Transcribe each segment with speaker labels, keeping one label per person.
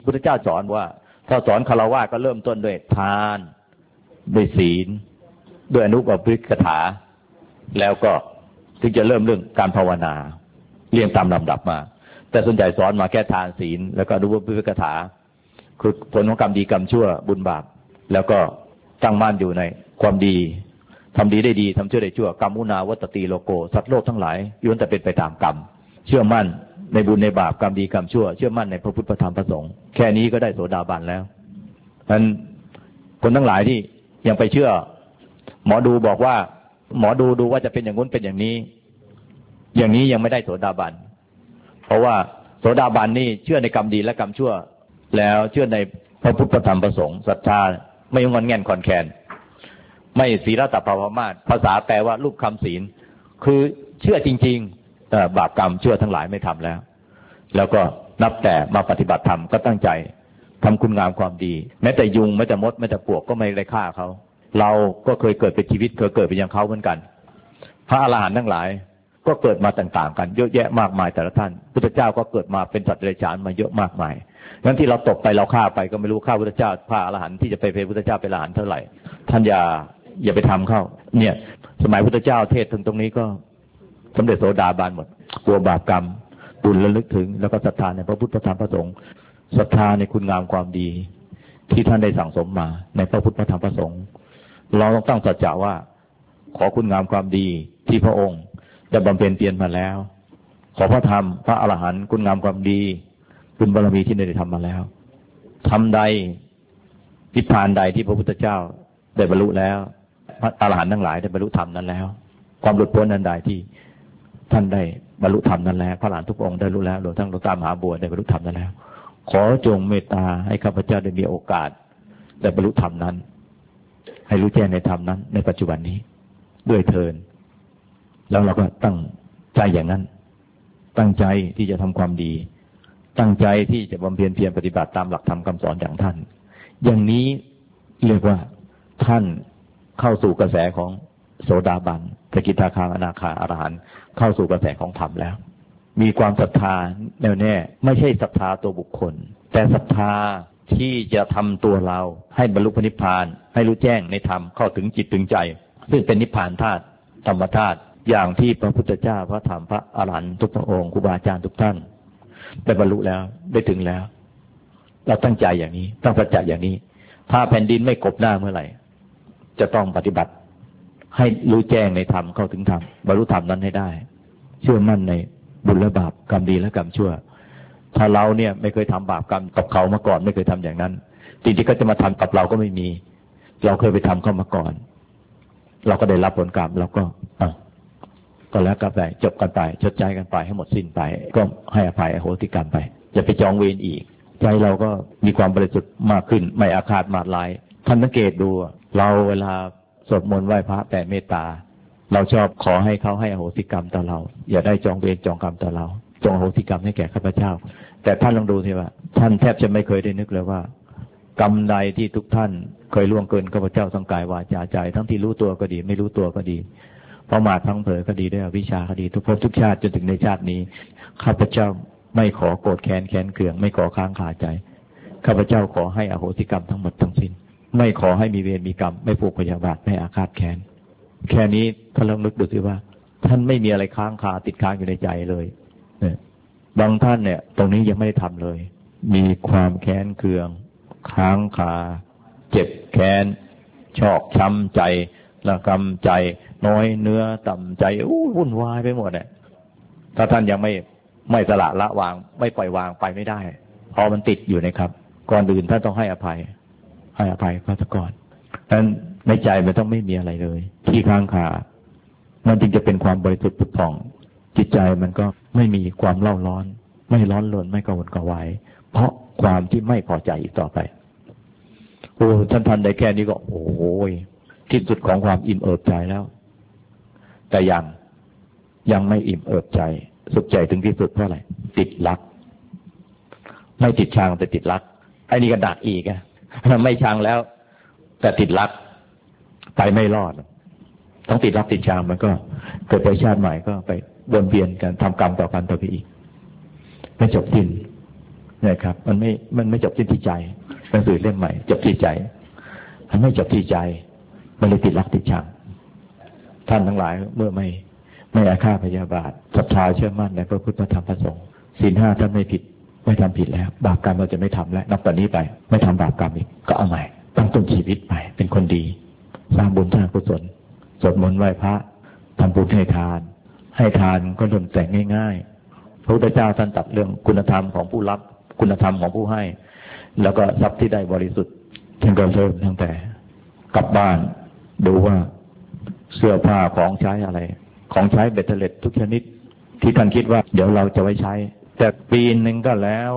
Speaker 1: พุทธเจ้าสอนว่าถ้าสอนฆราวาสก็เริ่มต้นด้วยทานด้วยศีลด้วยอนุปปิกถาแล้วก็ถึงจะเริ่มเรื่องการภาวนาเรียงตามลำดับมาแต่ส่วนใหญ่สอนมาแค่ทานศีลแล้วก็อนุปปิกถาคือผลของกรรมดีกรรมชั่วบุญบาปแล้วก็ตั้งมั่นอยู่ในความดีทำดีได้ดีทำชั่วได้ชั่วกรรมุนาวัตติโลโกสัตว์โลกทั้งหลายล้วนแต่เป็นไปตามกรรมเชื่อมั่นในบุญในบาปกรรมดีกรรมชั่วเชื่อมั่นในพระพุทธพระธรรมพระสงฆ์แค่นี้ก็ได้โสดาบันแล้วฉะนั้นคนทั้งหลายที่ยังไปเชื่อหมอดูบอกว่าหมอดูว่าจะเป็นอย่างนู้นเป็นอย่างนี้ยังไม่ได้โสดาบันเพราะว่าโสดาบันนี่เชื่อในกรรมดีและกรรมชั่วแล้วเชื่อในพระพุทธพระธรรมพระสงฆ์ศรัทธาไม่งอนแง่นคอนแคนไม่ศีลตปภมาสภาษาแปลว่ารูปคำศีลคือเชื่อจริงๆบาปกรรมชั่วทั้งหลายไม่ทำแล้วก็นับแต่มาปฏิบัติธรรมก็ตั้งใจทำคุณงามความดีแม้แต่ยุงแม้แต่มดแม้แต่ปลวกก็ไม่ได้ฆ่าเขาเราก็เคยเกิดเป็นชีวิตเคยเกิดเป็นอย่างเขาเหมือนกันพระอรหันต์ทั้งหลายก็เกิดมาต่างๆกันเยอะแยะมากมายแต่ละท่านพุทธเจ้าก็เกิดมาเป็นสัตว์เดรัจฉานมาเยอะมากมายงั้นที่เราตกไปเราฆ่าไปก็ไม่รู้ฆ่าพุทธเจ้าพระอรหันต์ที่จะไปเป็นพุทธเจ้าเป็นอรหันต์เท่าไหร่ท่านอย่าไปทำเข้าเนี่ยสมัยพุทธเจ้าเทศน์ถึงตรงนี้ก็สำเร็จโสดาบันหมดกลัวบาปกรรมบุญระลึกถึงแล้วก็ศรัทธาในพระพุทธพระธรรมพระสงฆ์ศรัทธาในคุณงามความดีที่ท่านได้สั่งสมมาในพระพุทธพระธรรมพระสงฆ์เราต้องตั้งสัจจะว่าขอคุณงามความดีที่พระองค์ได้บำเพ็ญเพียรมาแล้วขอพระธรรมพระอรหันต์คุณงามความดีบุญบารมีที่ได้ทำมาแล้วทำใดนิพพานใดที่พระพุทธเจ้าได้บรรลุแล้วพระอรหันต์ทั้งหลายได้บรรลุธรรมนั้นแล้วความหลุดพ้นอันใดที่ท่านได้บรรลุธรรมนั้นแล้วพระอรหันต์ทุกองค์ได้รู้แล้วรวมทั้งหลวงตามหาบัวได้บรรลุธรรมนั้นแล้วขอจงเมตตาให้ข้าพเจ้าได้มีโอกาสได้บรรลุธรรมนั้นให้รู้แจ้งในธรรมนั้นในปัจจุบันนี้ด้วยเทินแล้วเราก็ตั้งใจอย่างนั้นตั้งใจที่จะทำความดีตั้งใจที่จะบำเพ็ญเพียรปฏิบัติตามหลักธรรมคำสอนอย่างท่านอย่างนี้เรียกว่าท่านเข้าสู่กระแสของโสดาบันสกิทาคาอนาคาอรหันต์เข้าสู่กระแสของธรรมแล้วมีความศรัทธาแน่วแน่ไม่ใช่ศรัทธาตัวบุคคลแต่ศรัทธาที่จะทำตัวเราให้บรรลุนิพพานให้รู้แจ้งในธรรมเข้าถึงจิตถึงใจซึ่งเป็นนิพพานธาตุธรรมธาตุอย่างที่พระพุทธเจ้าพระธรรมพระอรหันต์ทุกพระองค์ครูบาอาจารย์ทุกท่านได้บรรลุแล้วได้ถึงแล้วเราตั้งใจอย่างนี้ตั้งสัจจะอย่างนี้ถ้าแผ่นดินไม่กบหน้าเมื่อไหร่จะต้องปฏิบัติให้รู้แจ้งในธรรมเข้าถึงธรรมบรรลุธรรมนั้นให้ได้เชื่อมั่นในบุญและบาปกรรมดีและกรรมชั่วถ้าเราเนี่ยไม่เคยทำบาปกรรมกับเขามาก่อนไม่เคยทำอย่างนั้นสิ่งที่เขาจะมาทำกับเราก็ไม่มีเราเคยไปทำเข้ามาก่อนเราก็ได้รับผลกรรมเราก็แล้วกันไปจบกันไปชดใช้กันไปให้หมดสิ้นไปก็ให้อภัยอโหสิกรรมไปอย่าไปจองเวรอีกใจเราก็มีความบริสุทธิ์มากขึ้นไม่อาฆาตมาดร้ายท่านสังเกตดูเราเวลาสวดมนต์ไหว้พระแผ่เมตตาเราชอบขอให้เขาให้อโหสิกรรมต่อเราอย่าได้จองเวรจองกรรมต่อเราจงอโหสิกรรมให้แก่ข้าพเจ้าแต่ท่านลองดูสิว่าท่านแทบจะไม่เคยได้นึกเลยว่ากรรมใดที่ทุกท่านเคยล่วงเกินข้าพเจ้าทั้งกายวาจาใจทั้งที่รู้ตัวก็ดีไม่รู้ตัวก็ดีประมาทพลั้งเผลอก็ดีด้วยอวิชชาก็ดีทุกภพทุกชาติจนถึงในชาตินี้ข้าพเจ้าไม่ขอโกรธแค้นเคืองไม่ขอค้างคาใจข้าพเจ้าขอให้อโหสิกรรมทั้งหมดทั้งสิ้นไม่ขอให้มีเวรมีกรรมไม่ผูกพยาบาทไม่อาฆาตแค้นแค่นี้ท่านลองนึกดูสิว่าท่านไม่มีอะไรค้างคาติดค้างอยู่ในใจเลยบางท่านเนี่ยตรงนี้ยังไม่ได้ทำเลยมีความแค้นเคืองค้างคาเจ็บแค้นชอกช้ำใจระกำใจน้อยเนื้อต่ำใจวุ่นวายไปหมดเนี่ยถ้าท่านยังไม่สละวางไม่ปล่อยวางไปไม่ได้พอมันติดอยู่นะครับก่อนอื่นท่านต้องให้อภัยพระตะกอนนั้นในใจมันต้องไม่มีอะไรเลยที่ค้างคามันจึงจะเป็นความบริสุทธิ์ผุดผ่องจิตใจมันก็ไม่มีความเล่าร้อนไม่ร้อนรนไม่กระวนกระวายเพราะความที่ไม่พอใจอีกต่อไปโอ้ท่านทันได้แค่นี้ก็โอ้ยที่สุดของความอิ่มเอิบใจแล้วแต่ยังไม่อิ่มเอิบใจสุขใจถึงที่สุดเพราะอะไรติดรักไม่ติดชังแต่ติดรักไอ้นี่ก็ดักอีกอะไม่ชังแล้วแต่ติดรักไปไม่รอดต้องติดรักติดชังมันก็เกิดไปชาติใหม่ก็ไปวนเวียนกันทำกรรมต่อกันต่อไปอีกไม่จบสิ้นนะครับมันไม่จบที่ใจหนังสือเล่มใหม่จบที่ใจมันไม่จบที่ใจมันเลยติดรักติดชังท่านทั้งหลายเมื่อไม่อาฆาตพยาบาทศรัทธาเชื่อมั่นในพระพุทธพระธรรมพระสงฆ์ศีล 5ท่านไม่ผิดไม่ทำผิดแล้วบาปกรรมเราจะไม่ทำแล้วนับแต่นี้ไปไม่ทำบาปกรรมอีกก็เอาใหม่ตั้งต้นชีวิตใหม่เป็นคนดีสร้างบุญสร้างกุศลสวดมนต์ไหว้พระทำบุญให้ทานก็เริ่มแต่งง่ายๆพระพุทธเจ้าท่านตรัสเรื่องคุณธรรมของผู้รับคุณธรรมของผู้ให้แล้วก็ทรัพย์ที่ได้บริสุทธิ์ท่านก็เริ่มตั้งแต่กลับบ้านดูว่าเสื้อผ้าของใช้อะไรของใช้เบ็ดเตล็ดทุกชนิดที่ท่านคิดว่าเดี๋ยวเราจะไว้ใช้แต่ปีหนึ่งก็แล้ว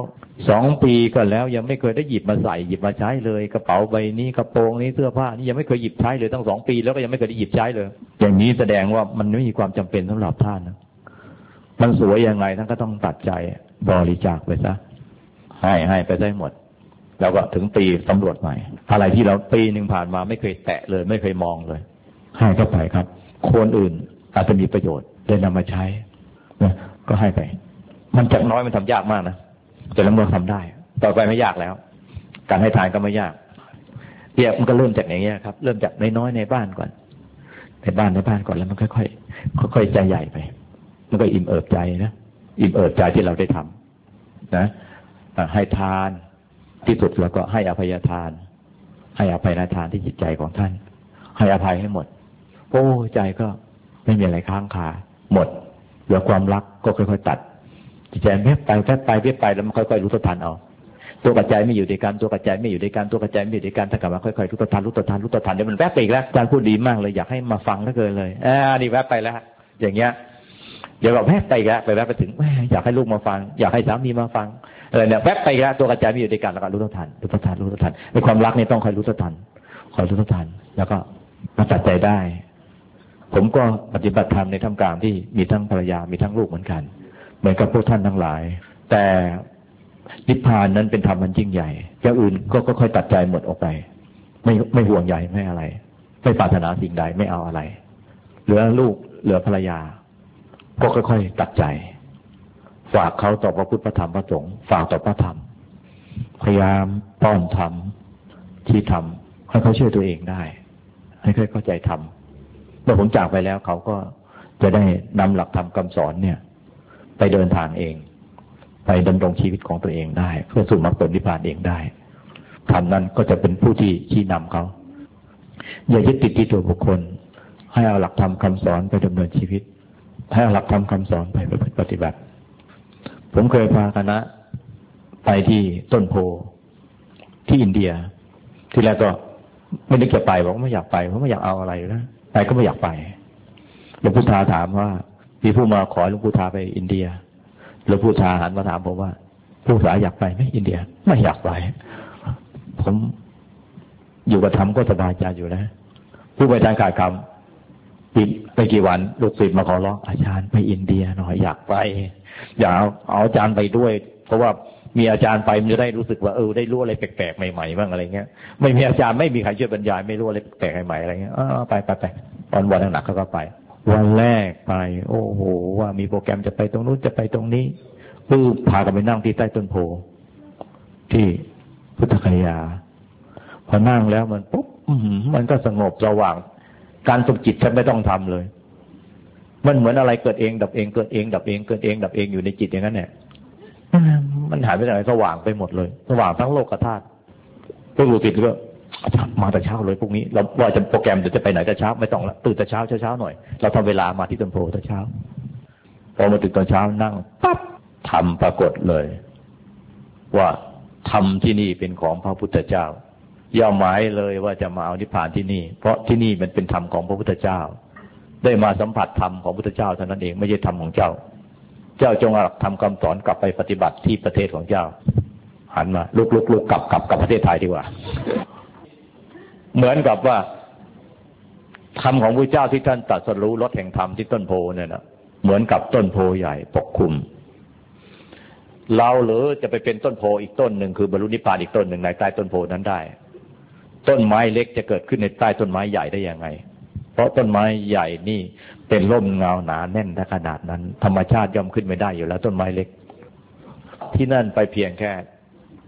Speaker 1: 2 ปีก็แล้วยังไม่เคยได้หยิบมาใส่หยิบมาใช้เลยกระเป๋าใบนี้กระโปรงนี้เสื้อผ้านี่ยังไม่เคยหยิบใช้เลยตั้ง2 ปีแล้วก็ยังไม่เคยได้หยิบใช้เลยอย่างนี้แสดงว่ามันไม่มีความจำเป็นสำหรับท่านนะมันสวยยังไงท่านก็ต้องตัดใจบริจาคไปซะให้ไปได้หมดแล้วก็ถึงปีสำรวจใหม่อะไรที่เราปีหนึ่งผ่านมาไม่เคยแตะเลยไม่เคยมองเลยให้เข้าไปครับคนอื่นอาจจะมีประโยชน์ได้นำมาใช้นะก็ให้ไปมันจากน้อยมันทำยากมากนะแต่แล้วเมื่อทำได้ต่อไปไม่ยากแล้วการให้ทานก็ไม่ยากเนี่ยมันก็เริ่มจากอย่างเงี้ยครับเริ่มจากน้อยๆในบ้านก่อนในบ้านก่อนแล้วมันค่อยใจใหญ่ไปมันก็อิ่มเอิบใจนะอิ่มเอิบใจที่เราได้ทำนะให้ทานที่สุดแล้วก็ให้อภัยทานให้อภัยทานที่จิตใจของท่านให้อภัยให้หมดโอ้ใจก็ไม่มีอะไรค้างคาหมดเหลือความรักก็ค่อยๆตัดจิตใจแวบไปแล้วมันค่อยๆรู้ทันเอาตัวปัจจัยไม่อยู่ด้วยกันตัวปัจจัยไม่อยู่ด้วยกันตัวปัจจัยไม่อยู่ด้วยกันถ้ากลับมาค่อยๆรู้ทันเดี๋ยวมันแวบไปอีกแล้วอาจารย์พูดดีมากเลยอยากให้มาฟังเหลือเกินเลยนี่แวบไปแล้วอย่างเงี้ยเดี๋ยวเราแวบไปอีกแล้วไปแวบไปถึงอยากให้ลูกมาฟังอยากให้สามีมาฟังอะไรเนี่ยแวบไปอีกแล้วตัวปัจจัยไม่อยู่ด้วยกันแล้วก็รู้ทันในความรักนี่ต้องคอยรู้ทันแล้วก็มาตัดใจได้ผมก็ปฏิบัติธรรมในท่ามกลางที่มีทั้งภรรยามีทั้งลูกเหมือนกันเหมือนกับพวกท่านทั้งหลายแต่นิพพานนั้นเป็นธรรมมันยิ่งใหญ่อย่างอื่นก็ค่อยตัดใจหมดออกไปไม่ห่วงใยไม่อะไรไม่ปรารถนาสิ่งใดไม่เอาอะไรเหลือลูกเหลือภรรยาก็ค่อยๆตัดใจฝากเขาต่อพระพุทธพระธรรมพระสงฆ์ฝากต่อพระธรรมพยายามป้อนธรรมที่ทำให้เขาเชื่อตัวเองได้ให้ค่อยเข้าใจธรรมเมื่อผมจากไปแล้วเขาก็จะได้นำหลักธรรมคำสอนเนี่ยไปเดินทางเองไปดำรงชีวิตของตัวเองได้เพื่อสู่มรรคผลนิพพานเองได้ธรรมนั้นก็จะเป็นผู้ที่ชี้นำเขาอย่ายึดติดที่ตัวบุคคลให้เอาหลักธรรมคำสอนไปดำเนินชีวิตให้เอาหลักธรรมคำสอนไปปฏิบัติผมเคยพาคณะไปที่ต้นโพที่อินเดียที่แรกก็ไม่นึกจะไปบอกว่าไม่อยากไปเพราะไม่อยากเอาอะไรนะไปก็ไม่อยากไปหลวงปู่ทาถามว่ามีผู้มาขอหลวงปู่ทาไปอินเดียหลวงปู่ทาหันมาถามผมว่าผู้สาอยากไปไหมอินเดียไม่อยากไปผมอยู่กับธรรมก็สบายใจอยู่นะผู้บริจาคขาดคำไปกี่วันลูกศิษย์มาขอร้องอาจารย์ไปอินเดียหน่อยอยากไปอยากเอาอาจารย์ไปด้วยเพราะว่ามีอาจารย์ไปมันจะได้รู้สึกว่าได้รู้อะไรแปลกๆใหม่ๆบ้างอะไรเงี้ยไม่มีอาจารย์ไม่มีใครช่วยบรรยายไม่รู้อะไรแปลกๆใหม่ๆอะไรเงี้ยไปวันหนักเขาก็ไปวันแรกไปโอ้โหว่ามีโปรแกรมจะไปตรงนู้นจะไปตรงนี้พากันไปนั่งที่ใต้ต้นโพที่พุทธคยาพอนั่งแล้วมันปุ๊บมันก็สงบสว่างการฝึกจิตฉันไม่ต้องทำเลยมันเหมือนอะไรเกิดเองดับเองเกิดเองดับเองเกิดเองดับเองอยู่ในจิตอย่างนั้นเนี่ยมันหายไปไหนสว่างไปหมดเลยสว่างทั้งโลกธาตุพวกลูกศิษย์ก็อาจารย์มาแต่เช้าเลยพวกนี้เราว่าจะโปรแกรมจะไปไหนแต่เช้าไม่ต้องละตื่นแต่เช้าหน่อยเราทำเวลามาที่ต้นโพแต่เช้าพอมาถึงตอนเช้านั่งปั๊บธรรมปรากฏเลยว่าธรรมที่นี่เป็นของพระพุทธเจ้าอย่าหมายเลยว่าจะมาเอานิพพานที่นี่เพราะที่นี่มันเป็นธรรมของพระพุทธเจ้าได้มาสัมผัสธรรมของพระพุทธเจ้าเท่านั้นเองไม่ใช่ธรรมของเจ้าจงเอาทำคำสอนกลับไปปฏิบัติที่ประเทศของเจ้าหันมาลุกกลับประเทศไทยดีกว่าเหมือนกับว่าธรรมของพระเจ้าที่ท่านตรัสรู้รสแห่งธรรมที่ต้นโพเนี่ยนะเหมือนกับต้นโพใหญ่ปกคลุมเราหรือจะไปเป็นต้นโพอีกต้นหนึ่งคือบรรลุนิพพานอีกต้นหนึ่งในใต้ต้นโพนั้นได้ต้นไม้เล็กจะเกิดขึ้นในใต้ต้นไม้ใหญ่ได้ยังไงเพราะต้นไม้ใหญ่นี่เป็นร่มเงาหนาแน่นขนาดนั้นธรรมชาติย่อมขึ้นไม่ได้อยู่แล้วต้นไม้เล็กที่นั่นไปเพียงแค่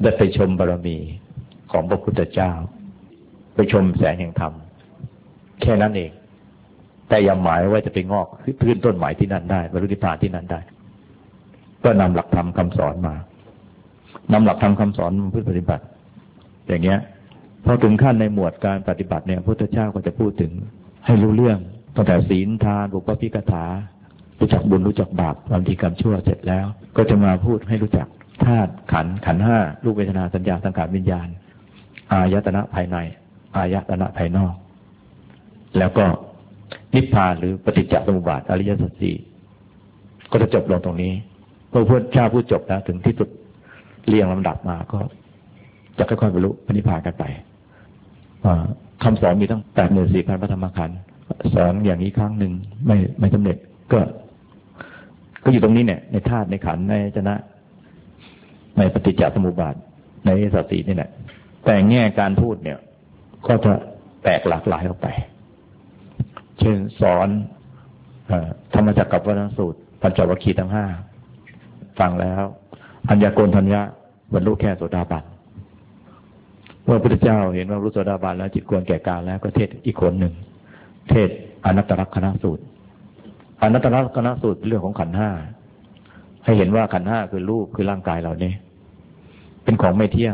Speaker 1: ได้ไปชมบารมีของพระพุทธเจ้าไปชมแสงแห่งธรรมแค่นั้นเองแต่ยังหมายว่าจะไปงอกขึ้นต้นหมายที่นั่นได้บรรลุนิพพานที่นั่นได้ก็นำหลักธรรมคำสอนมานำหลักธรรมคำสอนมาปฏิบัติอย่างเงี้ยพอถึงขั้นในหมวดการปฏิบัติเนี่ยพระพุทธเจ้าก็จะพูดถึงให้รู้เรื่องตั้งแต่ศีลทานบุพภิกถารู้จักบุญรู้จักบาปความดีกรรมชั่วเสร็จแล้วก็จะมาพูดให้รู้จักธาตุขันธ์ห้ารูปเวทนาสัญญาสังขารวิญญาณอายตนะภายในอายตนะภายนอกแล้วก็นิพพานหรือปฏิจจสมุปบาทอริยสัจสี่ก็จะจบลงตรงนี้พระพุทธเจ้าพูดจบแล้วถึงที่สุดเรียงลำดับมาก็จะค่อยๆบรรลุนิพพานกันไปคำสอนมีตั้ง 84,000 พระธรรมขันธ์สอนอย่างนี้ครั้งหนึ่งไม่สำเร็จก็อยู่ตรงนี้เนี่ยในธาตุในขันธ์ในอายตนะในปฏิจจสมุปบาทในอริยสัจสี่นี่แหละแต่แง่การพูดเนี่ยก็จะแตกหลากหลายออกไปเช่นสอนธรรมจักรกับวัฏสูตรปัญจวัคคีย์ทั้ง5ฟังแล้วอัญญโกณทัญญะบรรลุแค่โสดาบันเมื่อพระพุทธเจ้าเห็นว่ารู้โสดาบันแล้วจิตควรแก่การแล้วก็เทศอีกคนหนึ่งเทศอนัตตลักษณสูตรอนัตตลักษณสูตรเป็นเรื่องของขันธ์5ให้เห็นว่าขันธ์5คือรูปคือร่างกายเราเนี่ยเป็นของไม่เที่ยง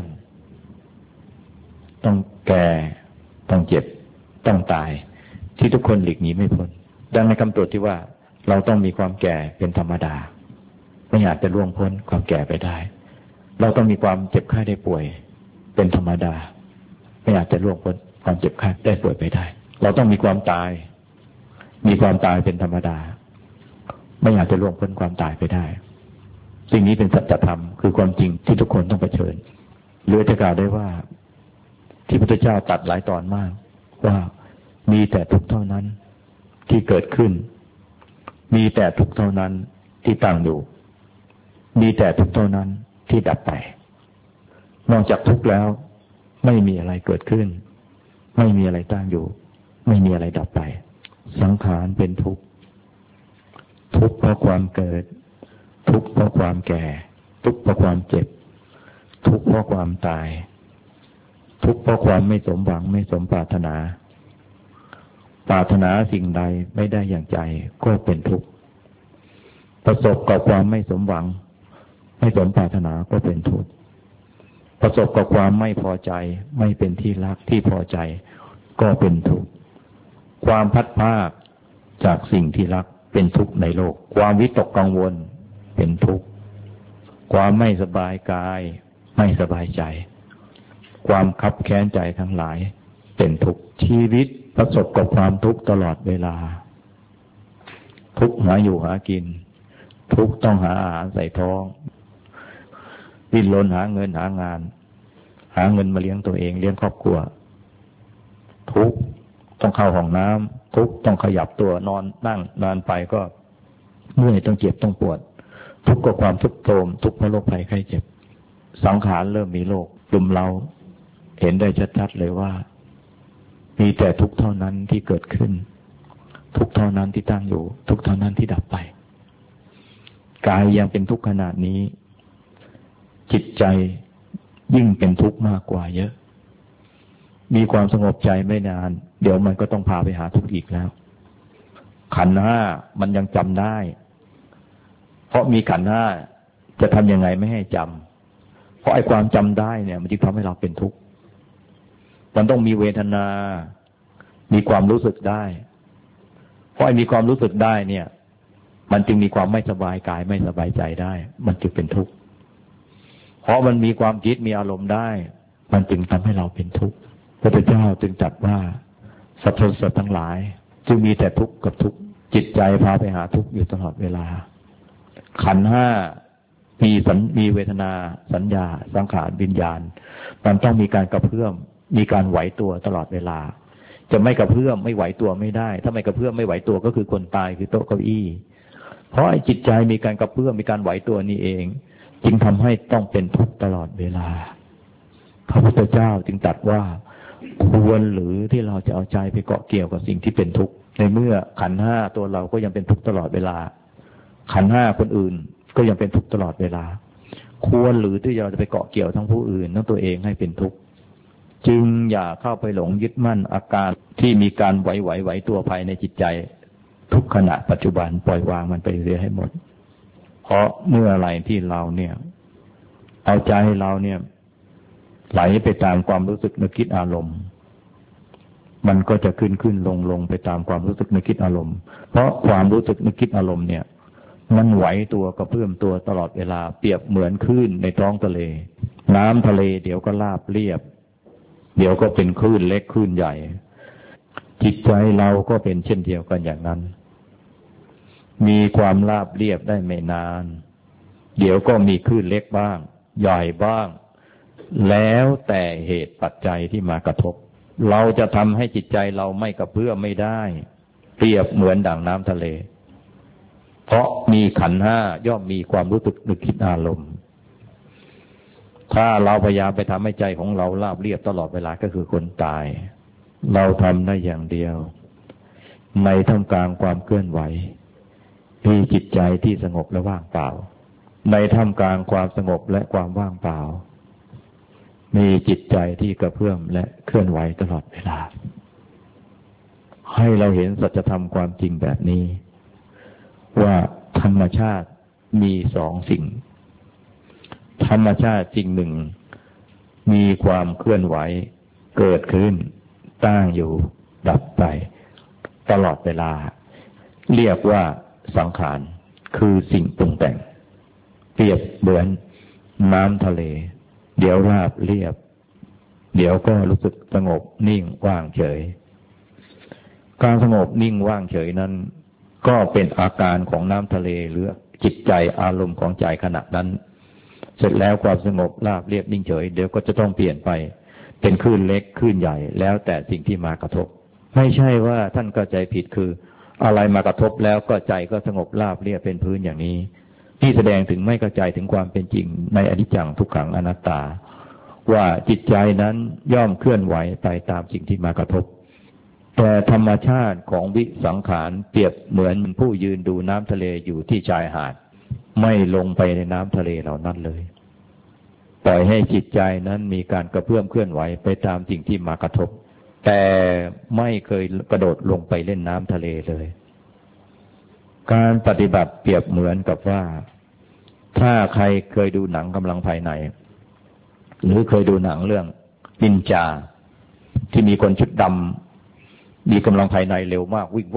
Speaker 1: ต้องแก่ต้องเจ็บต้องตายที่ทุกคนหลีกหนีไม่พ้นดังในคำตรัสที่ว่าเราต้องมีความแก่เป็นธรรมดาไม่อาจจะล่วงพ้นความแก่ไปได้เราต้องมีความเจ็บไข้ได้ป่วยเป็นธรรมดาไม่อาจจะล่วงพ้นความเจ็บไข้ได้ป่วยไปได้เราต้องมีความตายเป็นธรรมดาไม่อาจจะล่วงพ้นความตายไปได้สิ่งนี้เป็นสัจธรรมคือความจริงที่ทุกคนต้องเผชิญหรือจะกล่าวได้ว่าที่พระพุทธเจ้าตรัสหลายตอนมากว่ามีแต่ทุกข์เท่านั้นที่เกิดขึ้นมีแต่ทุกข์เท่านั้นที่ตั้งอยู่มีแต่ทุกข์เท่านั้นที่ดับไปนอกจากทุกข์แล้วไม่มีอะไรเกิดขึ้นไม่มีอะไรตั้งอยู่ไม่มีอะไรดับไปสังขารเป็นทุกข์ทุกข์เพราะความเกิดทุกข์เพราะความแก่ทุกข์เพราะความเจ็บทุกข์เพราะความตายทุกข์เพราะความไม่สมหวังไม่สมปรารถนาปรารถนาสิ่งใดไม่ได้อย่างใจก็เป็นทุกข์ประสบกับความไม่สมหวังไม่สมปรารถนาก็เป็นทุกข์ประสบกับความไม่พอใจไม่เป็นที่รักที่พอใจก็เป็นทุกข์ความพัดพรากจากสิ่งที่รักเป็นทุกข์ในโลกความวิตกกังวลเป็นทุกข์ความไม่สบายกายไม่สบายใจความคับแค้นใจทั้งหลายเป็นทุกข์ชีวิตประสบกับความทุกข์ตลอดเวลาทุกข์หาอยู่หากินทุกข์ต้องหาอาหารใส่ท้องดิ้นรนหาเงินหางานหาเงินมาเลี้ยงตัวเองเลี้ยงครอบครัวทุกข์ต้องเข้าห้องน้ำทุกข์ต้องขยับตัวนอนนั่งนานไปก็เมื่อยต้องเจ็บต้องปวดทุกข์กับความทุกข์โทมทุกข์เพราะโรคภัยไข้เจ็บสังขารเริ่มมีโรครุมเร้าเห็นได้ชัดๆเลยว่ามีแต่ทุกข์เท่านั้นที่เกิดขึ้นทุกข์เท่านั้นที่ตั้งอยู่ทุกข์เท่านั้นที่ดับไปกายยังเป็นทุกข์ขนาดนี้จิตใจยิ่งเป็นทุกข์มากกว่าเยอะมีความสงบใจไม่นานเดี๋ยวมันก็ต้องพาไปหาทุกข์อีกแล้วขันธ์ห้ามันยังจำได้เพราะมีขันธ์ห้าจะทำยังไงไม่ให้จำเพราะไอ้ความจำได้เนี่ยมันจึงทำให้เราเป็นทุกข์มันต้องมีเวทนามีความรู้สึกได้เพราะไอ้มีความรู้สึกได้เนี่ยมันจึงมีความไม่สบายกายไม่สบายใจได้มันจึงเป็นทุกข์เพราะมันมีความคิดมีอารมณ์ได้มันจึงทำให้เราเป็นทุกข์พระพุทธเจ้าจึงตรัสว่าสัตว์ทั้งหลายจึงมีแต่ทุกข์กับทุกข์จิตใจพาไปหาทุกข์อยู่ตลอดเวลาขันธ์ห้ามีเวทนาสัญญาสังขารวิญญาณมันต้องมีการกระเพื่อมมีการไหวตัวตลอดเวลาจะไม่กระเพื่อมไม่ไหวตัวไม่ได้ถ้าไม่กระเพื่อมไม่ไหวตัวก็คือคนตายคือโต๊ะเก้าอี้เพราะไอ้จิตใจมีการกระเพื่อมมีการไหวตัวนี่เองจึงทำให้ต้องเป็นทุกข์ตลอดเวลาพระพุทธเจ้าจึงตรัสว่าควรหรือที่เราจะเอาใจไปเกาะเกี่ยวกับสิ่งที่เป็นทุกข์ในเมื่อขันธ์ห้าตัวเราก็ยังเป็นทุกข์ตลอดเวลาขันธ์ห้าคนอื่นก็ยังเป็นทุกข์ตลอดเวลาควรหรือที่เราจะไปเกาะเกี่ยวทั้งผู้อื่นทั้งตัวเองให้เป็นทุกข์จึงอย่าเข้าไปหลงยึดมั่นอาการที่มีการไหวตัวภายในจิตใจทุกขณะปัจจุบันปล่อยวางมันไปเรื่อยให้หมดเพราะเมื่อไหร่ที่เราเนี่ยเอาใจเราเนี่ยไหลไปตามความรู้สึกนึกคิดอารมณ์มันก็จะขึ้นลงไปตามความรู้สึกนึกคิดอารมณ์เพราะความรู้สึกนึกคิดอารมณ์เนี่ยมันไหวตัวกระเพื่อมตัวตลอดเวลาเปรียบเหมือนคลื่นในท้องทะเลน้ำทะเลเดี๋ยวก็ราบเรียบเดี๋ยวก็เป็นคลื่นเล็กคลื่นใหญ่จิตใจเราก็เป็นเช่นเดียวกันอย่างนั้นมีความราบเรียบได้ไม่นานเดี๋ยวก็มีคลื่นเล็กบ้างใหญ่บ้างแล้วแต่เหตุปัจจัยที่มากระทบเราจะทำให้จิตใจเราไม่กระเพื่อมไม่ได้เปรียบเหมือนดั่งน้ำทะเลเพราะมีขันธ์ห้าย่อมมีความรู้สึกนึกคิดอารมณ์ถ้าเราพยายามไปทำให้ใจของเราราบเรียบตลอดเวลาก็คือคนตายเราทำได้อย่างเดียวในท่ามกลางความเคลื่อนไหวมีจิตใจที่สงบและว่างเปล่าในท่ามกลางความสงบและความว่างเปล่ามีจิตใจที่กระเพื่อมและเคลื่อนไหวตลอดเวลาให้เราเห็นสัจธรรมความจริงแบบนี้ว่าธรรมชาติมีสองสิ่งธรรมชาติสิ่งหนึ่งมีความเคลื่อนไหวเกิดขึ้นตั้งอยู่ดับไปตลอดเวลาเรียกว่าสังขารคือสิ่งปรุงแต่งเปรียบเหมือนน้ำทะเลเดี๋ยวราบเรียบเดี๋ยวก็รู้สึกสงบนิ่งว่างเฉยการสงบนิ่งว่างเฉยนั้นก็เป็นอาการของน้ำทะเลหรือจิตใจอารมณ์ของใจขณะนั้นเสร็จแล้วความสงบราบเรียบนิ่งเฉยเดี๋ยวก็จะต้องเปลี่ยนไปเป็นคลื่นเล็กคลื่นใหญ่แล้วแต่สิ่งที่มากระทบไม่ใช่ว่าท่านเข้าใจผิดคืออะไรมากระทบแล้วก็ใจก็สงบราบเรียบเป็นพื้นอย่างนี้ที่แสดงถึงไม่เข้าใจถึงความเป็นจริงในอนิจจังทุกขังอนัตตาว่าจิตใจนั้นย่อมเคลื่อนไหวไปตามสิ่งที่มากระทบแต่ธรรมชาติของวิสังขารเปรียบเหมือนผู้ยืนดูน้ำทะเลอยู่ที่ชายหาดไม่ลงไปในน้ำทะเลเหล่านั้นเลยปล่อยให้จิตใจนั้นมีการกระเพื่อมเคลื่อนไหวไปตามสิ่งที่มากระทบแต่ไม่เคยกระโดดลงไปเล่นน้ำทะเลเลยการปฏิบัติเปรียบเหมือนกับว่าถ้าใครเคยดูหนังกำลังภายในหรือเคยดูหนังเรื่องนินจาที่มีคนชุดดำมีกำลังภายในเร็วมากวิ่ง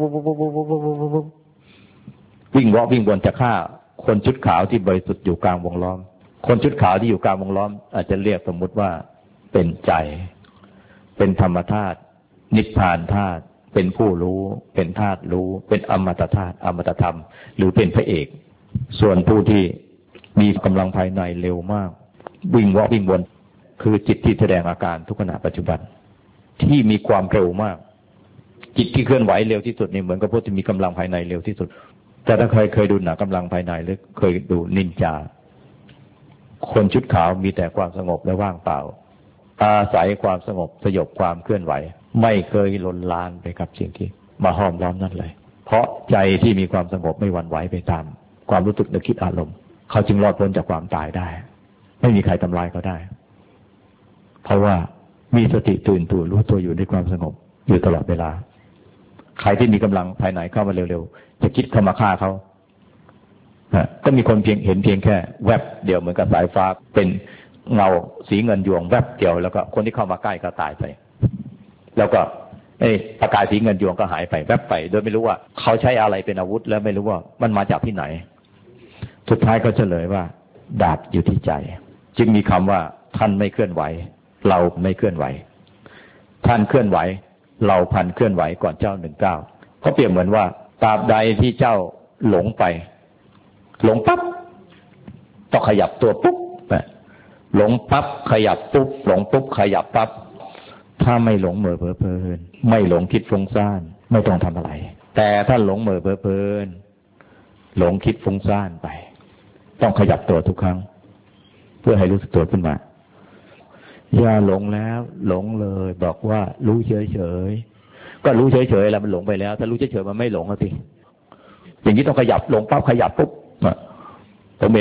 Speaker 1: วิ่งวนจะฆ่าคนชุดขาวที่บริสุทธิ์อยู่กลางวงล้อมคนชุดขาวที่อยู่กลางวงล้อมอาจจะเรียกสมมุติว่าเป็นใจเป็นธรรมธาตุนิพพานธาตุเป็นผู้รู้เป็นธาตุรู้เป็นอมตะธาตุอมตะธรรมหรือเป็นพระเอกส่วนผู้ที่มีกำลังภายในเร็วมากวิ่งวนคือจิตที่แสดงอาการทุกขณะปัจจุบันที่มีความเร็วมากจิตที่เคลื่อนไหวเร็วที่สุดนี่เหมือนกับผู้ที่มีกำลังภายในเร็วที่สุดแต่ถ้าเคยดูหนังกำลังภายในหรือเคยดูนินจาคนชุดขาวมีแต่ความสงบและว่างเปล่าอาศัยความสงบสยบความเคลื่อนไหวไม่เคยลนลานไปกับสิ่งที่มาห้อมล้อมนั่นเลยเพราะใจที่มีความสงบไม่หวั่นไหวไปตามความรู้สึกนึกคิดอารมณ์เขาจึงรอดพ้นจากความตายได้ไม่มีใครทำลายเขาได้เพราะว่ามีสติตื่นตัวรู้ตัวอยู่ในความสงบอยู่ตลอดเวลาใครที่มีกำลังภายในเข้ามาเร็วๆจะคิดเข้ามาฆ่าเขาก็มีคนเห็นเพียงแค่แวบเดียวเหมือนกับสายฟ้าเป็นเงาสีเงินยวงแวบเดียวแล้วก็คนที่เข้ามาใกล้ก็ตายไปแล้วก็ประกายสีเงินยวงก็หายไปแวบไปโดยไม่รู้ว่าเขาใช้อะไรเป็นอาวุธแล้วไม่รู้ว่ามันมาจากที่ไหนสุดท้ายก็เฉลยว่าดาบอยู่ที่ใจจึงมีคำว่าท่านไม่เคลื่อนไหวเราไม่เคลื่อนไหวท่านเคลื่อนไหวเราพันเคลื่อนไหวก่อนเจ้า19ก็เปรียบเหมือนว่าตราบใดที่เจ้าหลงไปหลงปั๊บต้องขยับตัวปุ๊บหลงปั๊บขยับปุ๊บหลงปุ๊บขยับปั๊บถ้าไม่หลงเหม่อเพลินไม่หลงคิดฟุ้งซ่านไม่ต้องทำอะไรแต่ถ้าหลงเหม่อเพลินหลงคิดฟุ้งซ่านไปต้องขยับตัวทุกครั้งเพื่อให้รู้สึกตัวขึ้นมาอย่าหลงแล้วหลงเลยบอกว่ารู้เฉยๆก็รู้เฉยๆแล้วมันหลงไปแล้วถ้ารู้เฉยๆมันไม่หลงสิอย่างนี้ต้องขยับหลงปั๊บขยับปุ๊บผมเห็น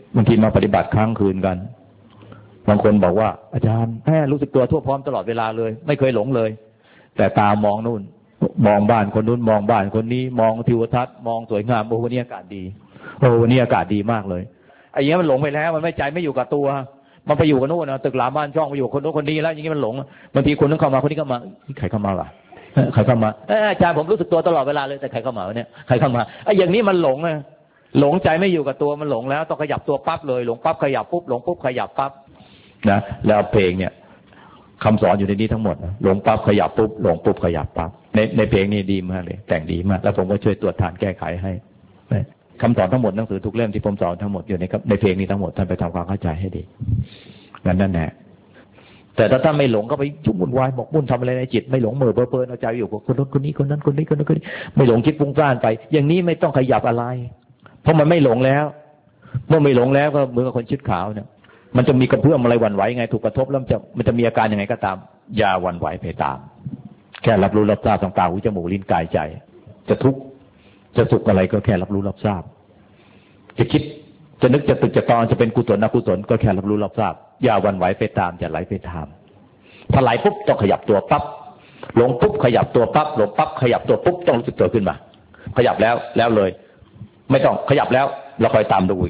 Speaker 1: บางทีมาปฏิบัติค้างคืนกันบางคนบอกว่าอาจารย์แม่รู้สึกตัวทั่วพร้อมตลอดเวลาเลยไม่เคยหลงเลยแต่ตามองนู่นมองบ้านคนนู้นมองบ้านคนนี้มองทิวทัศน์มองสวยงามโอ้วันนี้อากาศดีโอ้วันนี้อากาศดีมากเลยไอ้เงี้ยมันหลงไปแล้วมันไม่ใจไม่อยู่กับตัวมันไปอยู่กับนู่นนะตึกหลาบ้านช่องไปอยู่คนโน้นคนนี้แล้วอย่างนี้มันหลงบางทีคนนึงเข้ามาคนนี้เข้ามาใครเข้ามาล่ะใครเข้ามาอาจารย์ผมรู้สึกตัวตลอดเวลาเลยแต่ใครเข้ามาเนี่ยใครเข้ามาไอ้อย่างนี้มันหลงนะหลงใจไม่อยู่กับตัวมันหลงแล้วต้องขยับตัวปั๊บเลยหลงปั๊บขยับปุ๊บหลงปุ๊บขยับปั๊บนะแล้วเพลงเนี่ยคำสอนอยู่ในนี้ทั้งหมดหลงปั๊บขยับปุ๊บหลงปุ๊บขยับปั๊บในเพลงนี้ดีมากเลยแต่งดีมากแล้วผมก็ช่วยตรวจทานแก้ไขให้คำสอนทั้งหมดหนังสือทุกเล่มที่ผมสอนทั้งหมดอยู่ในเพลงนี้ทั้งหมดท่านไปทำความเข้าใจให้ดีนั่นแหละแต่ถ้าท่านไม่หลงก็ไปยุ่งวุ่นวายหมกมุ่นทำอะไรในจิตไม่หลงเหม่อเพ้อเอาใจอยู่กับคนนู้นคนนี้คนนั้นคนนี้คนนั้นคนนี้ไม่หลงคิดฟุ้งซ่านไปอย่างนี้ไม่ต้องขยับอะไรเพราะมันไม่หลงแล้วเมื่อไม่หลงแล้วก็เหมือนกับคนชุดขาวเนี่ยมันจะมีกระเพื่อมอะไรหวั่นไหวไงถูกกระทบแล้วมันจะมีอาการยังไงก็ตามอย่าหวั่นไหวไปตามแค่รับรู้รับทราบทางตาหูจมูกลิ้นกายใจจะทุกข์จะสุขอะไรก็แค่รับรู้รับทราบจะคิดจะนึกจะตึกจะตอนจะเป็นกุศลอกุศลก็แค่รับรู้รับทราบอย่าหวั่นไหวไปตามอย่าไหลไปตามถ้าไหลปุ๊บต้องขยับตัวปั๊บหลงปุ๊บขยับตัวปั๊บหลงปั๊บขยับตัวปุ๊บต้องรู้สึกตัวขึ้นมาขยับแล้วเลยไม่ต้องขยับแล้วเราคอยตามดูอีก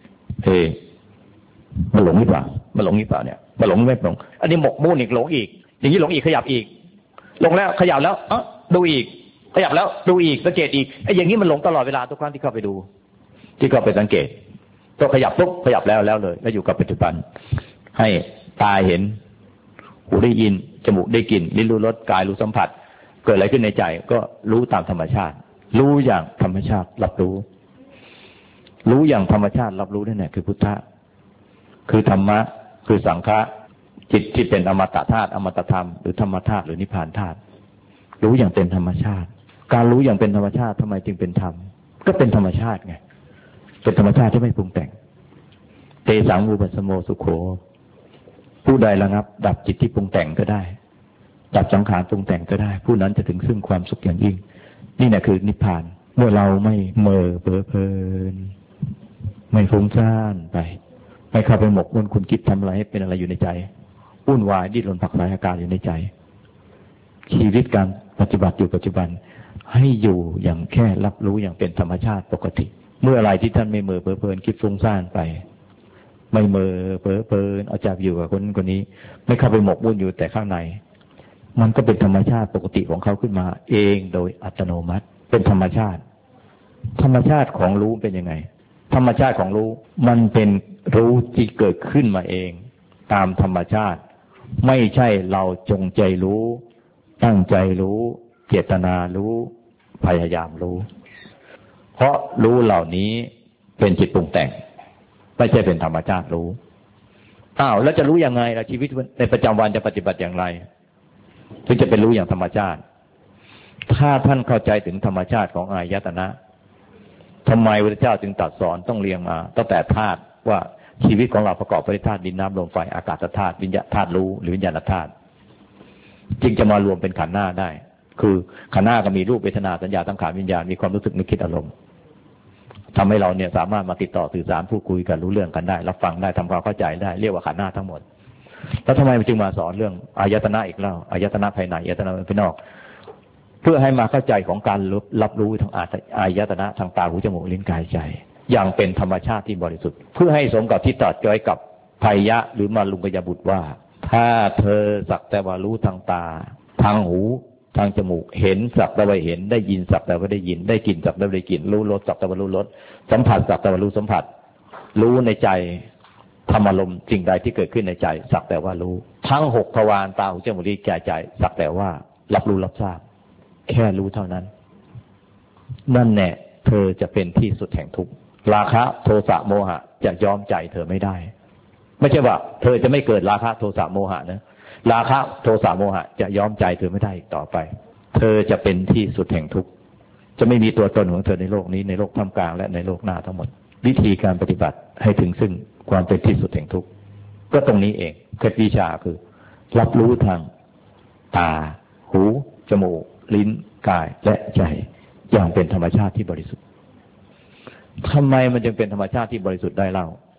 Speaker 1: มันหลงหรือเปล่ามันหลงหรือเปล่าเนี่ยมันหลงไม่หลงอันนี้หมกมุ่นอีกหลงอีกอย่างนี้หลงอีกขยับอีกหลงแล้วขยับแล้วดูอีกขยับแล้วดูอีกสังเกตอีกไอ้อย่างนี้มันหลงตลอดเวลาทุกครั้งที่เข้าไปดูที่เข้าไปสังเกตต้องขยับปุ๊บขยับแล้วเลยแล้วอยู่กับปัจจุบันให้ตาเห็นหูได้ยินจมูกได้กลิ่นลิ้นรู้รสกายรู้สัมผัสเกิดอะไรขึ้นในใจก็รู้ตามธรรมชาติรู้อย่างธรรมชาติรับรู้อย่างธรรมชาติรับรู้นั่นแหละคือพุทธะคือธรรมะคือสังฆะจิตที่เป็นอมตะธาตุอมตะธรรมหรือธรรมธาตุหรือนิพพานธาตุรู้อย่างเป็นธรรมชาติการรู้อย่างเป็นธรรมชาติทำไมจึงเป็นธรรมก็เป็นธรรมชาติไงเป็นธรรมชาติที่ไม่ปรุงแต่งเตสังอุปสมโมสุโขผู้ใดระงับดับจิตที่ปรุงแต่งก็ได้ดับสังขารปรุงแต่งก็ได้ผู้นั้นจะถึงซึ่งความสุขอย่างยิ่งนี่แหละคือนิพพานเมื่อเราไม่เม่อเพ้อเพลินไม่ฟุ้งซ่านไปไม่เข้าไปหมกมุ่นคุณคิดทำอะไรให้เป็นอะไรอยู่ในใจวุ่นวายดิ้นรนผักสายอาการอยู่ในใจชีวิตการปฏิบัติอยู่ปัจจุบันให้อยู่อย่างแค่รับรู้อย่างเป็นธรรมชาติปกติเมื่ออะไรที่ท่านไม่เม่อเพ้อเพลินคิดฟุ้งซ่านไปไม่เม่อเพ้อเพลินเอาจากอยู่กับคนนี้ไม่เข้าไปหมกมุ่นอยู่แต่ข้างในมันก็เป็นธรรมชาติปกติของเขาขึ้นมาเองโดยอัตโนมัติเป็นธรรมชาติของรู้เป็นยังไงธรรมชาติของรู้มันเป็นรู้ที่เกิดขึ้นมาเองตามธรรมชาติไม่ใช่เราจงใจรู้ตั้งใจรู้เจตนารู้พยายามรู้เพราะรู้เหล่านี้เป็นจิตปรุงแต่งไม่ใช่เป็นธรรมชาติรู้แล้วจะรู้ยังไงล่ะชีวิตในประจำวันจะปฏิบัติอย่างไรถึงจะเป็นรู้อย่างธรรมชาติถ้าท่านเข้าใจถึงธรรมชาติของอายตนะทำไมพระเจ้าจึงตรัสสอนต้องเรียงมาตั้งแต่ธาตุว่าชีวิตของเราประกอบไปด้วยธาตุดินน้ำลมไฟอากาศธาตุวิญญาณธาตุรู้หรือวิญญาณธาตุจึงจะมารวมเป็นขันธ์หน้าได้คือขันธ์หน้าก็มีรูปเวทนาสัญญาสังขารวิญญาณมีความรู้สึกนึกคิดอารมณ์ทำให้เราเนี่ยสามารถมาติดต่อสื่อสารพูดคุยกันรู้เรื่องกันได้รับฟังได้ทำความเข้าใจได้เรียกว่าขันธ์หน้าทั้งหมดแล้วทำไมมันจึงมาสอนเรื่องอายตนะอีกแล้วอายตนะภายในอายตนะภายนอกเพื่อให้มาเข้าใจของการรับรู้ทางอายตนะทางตาหูจมูกลิ้นกายใจอย่างเป็นธรรมชาติที่บริสุทธิ์เพื่อให้สมกับที่ตรัสไว้กับไพยะหรือมาลุงกยบุตรว่าถ้าเธอสักแต่ว่ารู้ทางตาทางหูทางจมูกเห็นสักแต่ว่าเห็นได้ยินสักแต่ว่าได้ยินได้กลิ่นสักแต่ว่าได้กลิ่นรู้รสสักแต่ว่ารู้รสสัมผัสสักแต่ว่ารู้สัมผัสรู้ในใจธรรมอารมณ์สิ่งใดที่เกิดขึ้นในใจสักแต่ว่ารู้ทั้ง6ทวารตาหูจมูกลิ้นกายใจสักแต่ว่ารับรู้รับทราบแค่รู้เท่านั้นนั่นแหละเธอจะเป็นที่สุดแห่งทุกข์ราคะโทสะโมหะจะย้อมใจเธอไม่ได้ไม่ใช่ว่าเธอจะไม่เกิดราคะโทสะโมหะนะราคะโทสะโมหะจะย้อมใจเธอไม่ได้อีกต่อไปเธอจะเป็นที่สุดแห่งทุกข์จะไม่มีตัวตนของเธอในโลกนี้ในโลกท่ามกลางและในโลกหน้าทั้งหมดวิธีการปฏิบัติให้ถึงซึ่งความเป็นที่สุดแห่งทุกข์ก็ตรงนี้เองเคล็ดวิชาคือรับรู้ทางตาหูจมูกลิ้นกายและใจอย่างเป็นธรรมชาติที่บริสุทธิ์ทำไมมันจึงเป็นธรรมชาติที่บริสุทธิ์ได้เล่า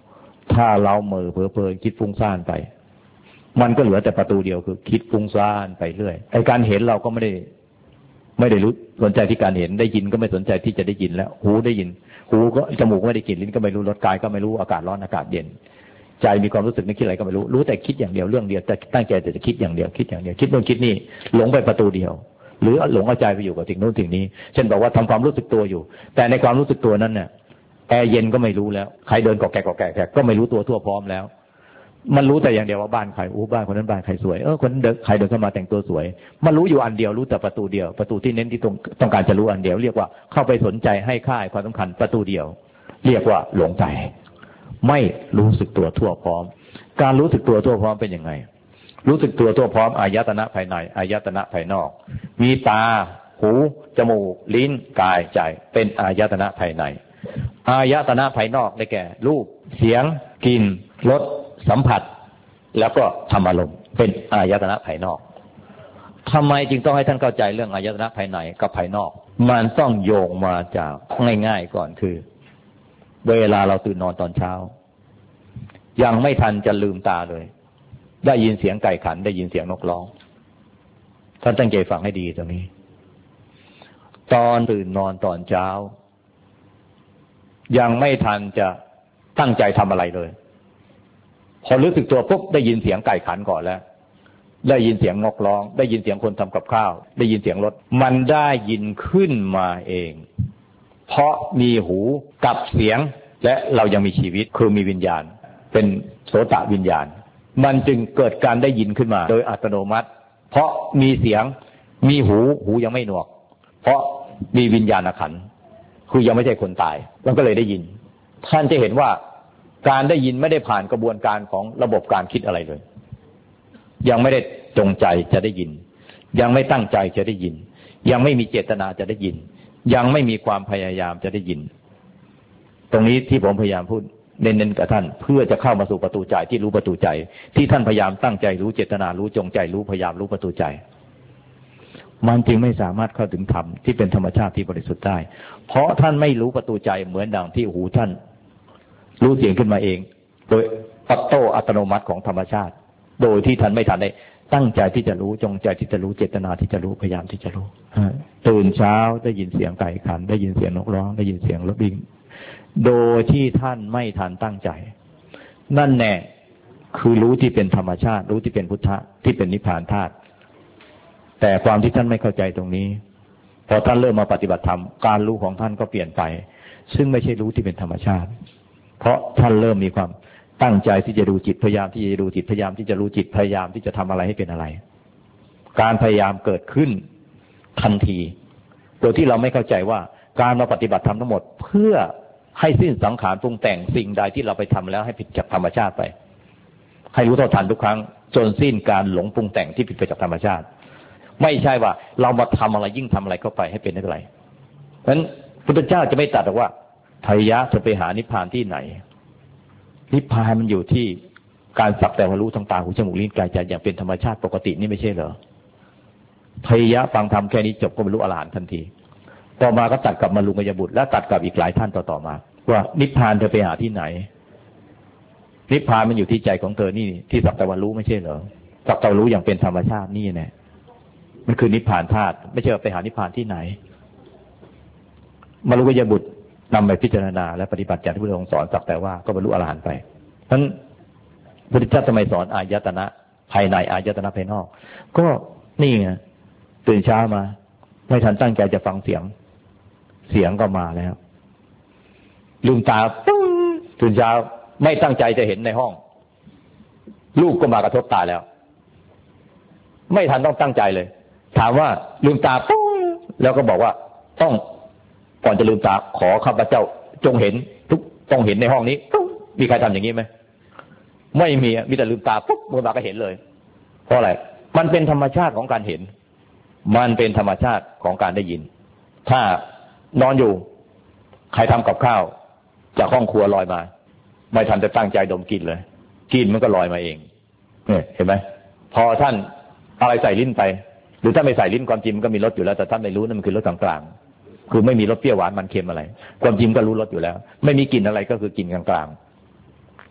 Speaker 1: ถ้าเราเหม่อเพลินคิดฟุ้งซ่านไปมันก็เหลือแต่ประตูเดียวคือคิดฟุ้งซ่านไปเรื่อยไอ้การเห็นเราก็ไม่ได้รู้สนใจที่การเห็นได้ยินก็ไม่สนใจที่จะได้ยินแล้วหูได้ยินหูก็จมูกไม่ได้กลิ่นลิ้นก็ไม่รู้รสกายก็ไม่รู้อากาศร้อนอากาศเย็นใจมีความรู้สึกนึกคิดอะไรก็ไม่รู้แต่คิดอย่างเดียวเรื่องเดียวแต่ตั้งใจแต่จะคิดอย่างเดียวคิดอย่างเดียวคิดโน่นคิดนี่หลงไปประตูเดียวหรือหลงเอาใจไปอยู่กับสิ่งโน้นสิ่งนี้เช่นบอกว่าทำความรู้สึกตัวอยู่แต่ในความรู้สึกตัวนั้นเนี่ยแอร์เย็นก็ไม่รู้แล้วใครเดินกอกแกกก็ไม่รู้ตัวทั่วพร้อมแล้วมันรู้แต่อย่างเดียวว่าบ้านใครบ้านคนนั้นบ้านใครสวยคนนั้นใครเดินเข้ามาแต่งตัวสวยมันรู้อยู่อันเดียวรู้แต่ประตูเดียวประตูที่เน้นที่ต้องการจะรู้อันเดียวเรียกว่าเข้าไปสนใจให้ค่าความสำคัญประตูเดียวเรียกว่าหลงไปไม่รู้สึกตัวทั่วพร้อมการรู้สึกตัวทั่วพร้อมเป็นยังไงรู้สึกตัวทั่วพร้อมอายตนะภายในอายตนะภายนอกมีตาหูจมูกลิ้นกายใจเป็นอายตนะภายในอายตนะภายนอกได้แก่รูปเสียงกลิ่นรสสัมผัสแล้วก็ธรรมอารมณ์เป็นอายตนะภายนอกทำไมจึงต้องให้ท่านเข้าใจเรื่องอายตนะภายในกับภายนอกมันต้องโยงมาจากง่ายๆก่อนคือเวลาเราตื่นนอนตอนเช้ายังไม่ทันจะลืมตาเลยได้ยินเสียงไก่ขันได้ยินเสียงนกร้องท่านตั้งใจฟังให้ดีตรงนี้ตอนตื่นนอนตอนเช้ายังไม่ทันจะตั้งใจทำอะไรเลยพอรู้สึกตัวปุ๊บได้ยินเสียงไก่ขันก่อนแล้วได้ยินเสียงนกร้องได้ยินเสียงคนทำกับข้าวได้ยินเสียงรถมันได้ยินขึ้นมาเองเพราะมีหูกับเสียงและเรายังมีชีวิตคือมีวิญญาณเป็นโสตวิญญาณมันจึงเกิดการได้ยินขึ้นมาโดยอัตโนมัติเพราะมีเสียงมีหูยังไม่หนวกเพราะมีวิญญาณขันธ์คือยังไม่ใช่คนตายมันก็เลยได้ยินท่านจะเห็นว่าการได้ยินไม่ได้ผ่านกระบวนการของระบบการคิดอะไรเลยยังไม่ได้จงใจจะได้ยินยังไม่ตั้งใจจะได้ยินยังไม่มีเจตนาจะได้ยินยังไม่มีความพยายามจะได้ยินตรงนี้ที่ผมพยายามพูดเน้นๆกับท่านเพื่อจะเข้ามาสู่ประตูใจที่รู้ประตูใจที่ท่านพยายามตั้งใจรู้เจตนารู้จงใจรู้พยายามรู้ประตูใจมันจึงไม่สามารถเข้าถึงธรรมที่เป็นธรรมชาติที่บริสุทธิ์ได้เพราะท่านไม่รู้ประตูใจเหมือนดังที่หูท่านรู้เสียงขึ้นมาเองโดยออโต้อัตโนมัติของธรรมชาติโดยที่ท่านไม่ทันได้ตั้งใจที่จะรู้จงใจที่จะรู้เจตนาที่จะรู้พยายามที่จะรู้ตื่นเช้าได้ยินเสียงไก่ขันได้ยินเสียงนกร้องได้ยินเสียงรถวิ่งโดยที่ท่านไม่ทันตั้งใจนั่นแน่คือรู้ที่เป็นธรรมชาติรู้ที่เป็นพุทธะที่เป็นนิพพานธาตุแต่ความที่ท่านไม่เข้าใจตรงนี้พอท่านเริ่มมาปฏิบัติธรรมการรู้ของท่านก็เปลี่ยนไปซึ่งไม่ใช่รู้ที่เป็นธรรมชาติเพราะท่านเริ่มมีความตั้งใจที่จะดูจิตพยายามที่จะดูจิตพยายามที่จะรู้จิตพยายามที่จะทำอะไรให้เป็นอะไรการพยายามเกิดขึ้นทันทีโดยที่เราไม่เข้าใจว่าการมาปฏิบัติธรรมทั้งหมดเพื่อให้สิ้นสังขารปรุงแต่งสิ่งใดที่เราไปทำแล้วให้ผิดจากธรรมชาติไปให้รู้เท่าทันทุกครั้งจนสิ้นการหลงปรุงแต่งที่ผิดไปจากธรรมชาติไม่ใช่ว่าเรามาทำอะไรยิ่งทำอะไรเข้าไปให้เป็นอะไรเพราะฉะนั้นพุทธเจ้าจะไม่ตรัสว่าไทยะจะไปหานิพพานที่ไหนนิพพานมันอยู่ที่การสักแต่ว่ารู้ทางตาหูจมูกลิ้นกายใจอย่างเป็นธรรมชาติปกตินี่ไม่ใช่เหรอไทยะฟังธรรมแค่นี้จบก็บรรลุอรหันต์ทันทีต่อมาก็ตัดกับมาลุงกยบุตรและตัดกับอีกหลายท่านต่อมาว่านิพพานเธอไปหาที่ไหนนิพพานมันอยู่ที่ใจของเธอนี่ที่สักแต่ว่ารู้ไม่ใช่เหรอสักแต่รู้อย่างเป็นธรรมชาตินี่แน่มันคือนิพพานธาตุไม่ใช่ไปหานิพพานที่ไหนมาลุงกยบุตรนำไปพิจารณาและปฏิบัติอย่างที่พระองค์สอนสักแต่ว่าก็บรรลุอรหันต์ไปเพราะฉะนั้นพระพุทธเจ้าทำไมสอนอายตนะภายในอายตนะภายนอกก็นี่ไงตื่นเช้ามาไม่ทันตั้งใจจะฟังเสียงก็มาแล้วลืมตาตื่นเช้าไม่ตั้งใจจะเห็นในห้องรูปก็มากระทบตาแล้วไม่ทันต้องตั้งใจเลยถามว่าลืมตาแล้วก็บอกว่าก่อนจะลืมตาขอข้าพเจ้าจงเห็นต้องเห็นในห้องนี้มีใครทำอย่างนี้ไหมไม่มีแต่ลืมตาปุ๊บมือมาก็เห็นเลยเพราะอะไรมันเป็นธรรมชาติของการเห็นมันเป็นธรรมชาติของการได้ยินถ้านอนอยู่ใครทำกับข้าวจากห้องครัวลอยมาไม่ทันจะตั้งใจดมกลิ่นเลยกลิ่นมันก็ลอยมาเองเนี่ยเห็นไหมพอท่านอะไรใส่ลิ้นไปหรือถ้าไม่ใส่ลิ้นความจริงมันก็มีรสอยู่แล้วแต่ท่านไม่รู้นั่นมันคือรสกลางๆคือไม่มีรสเปรี้ยวหวานมันเค็มอะไรความจริงก็รู้รสอยู่แล้วไม่มีกลิ่นอะไรก็คือกลิ่นกลาง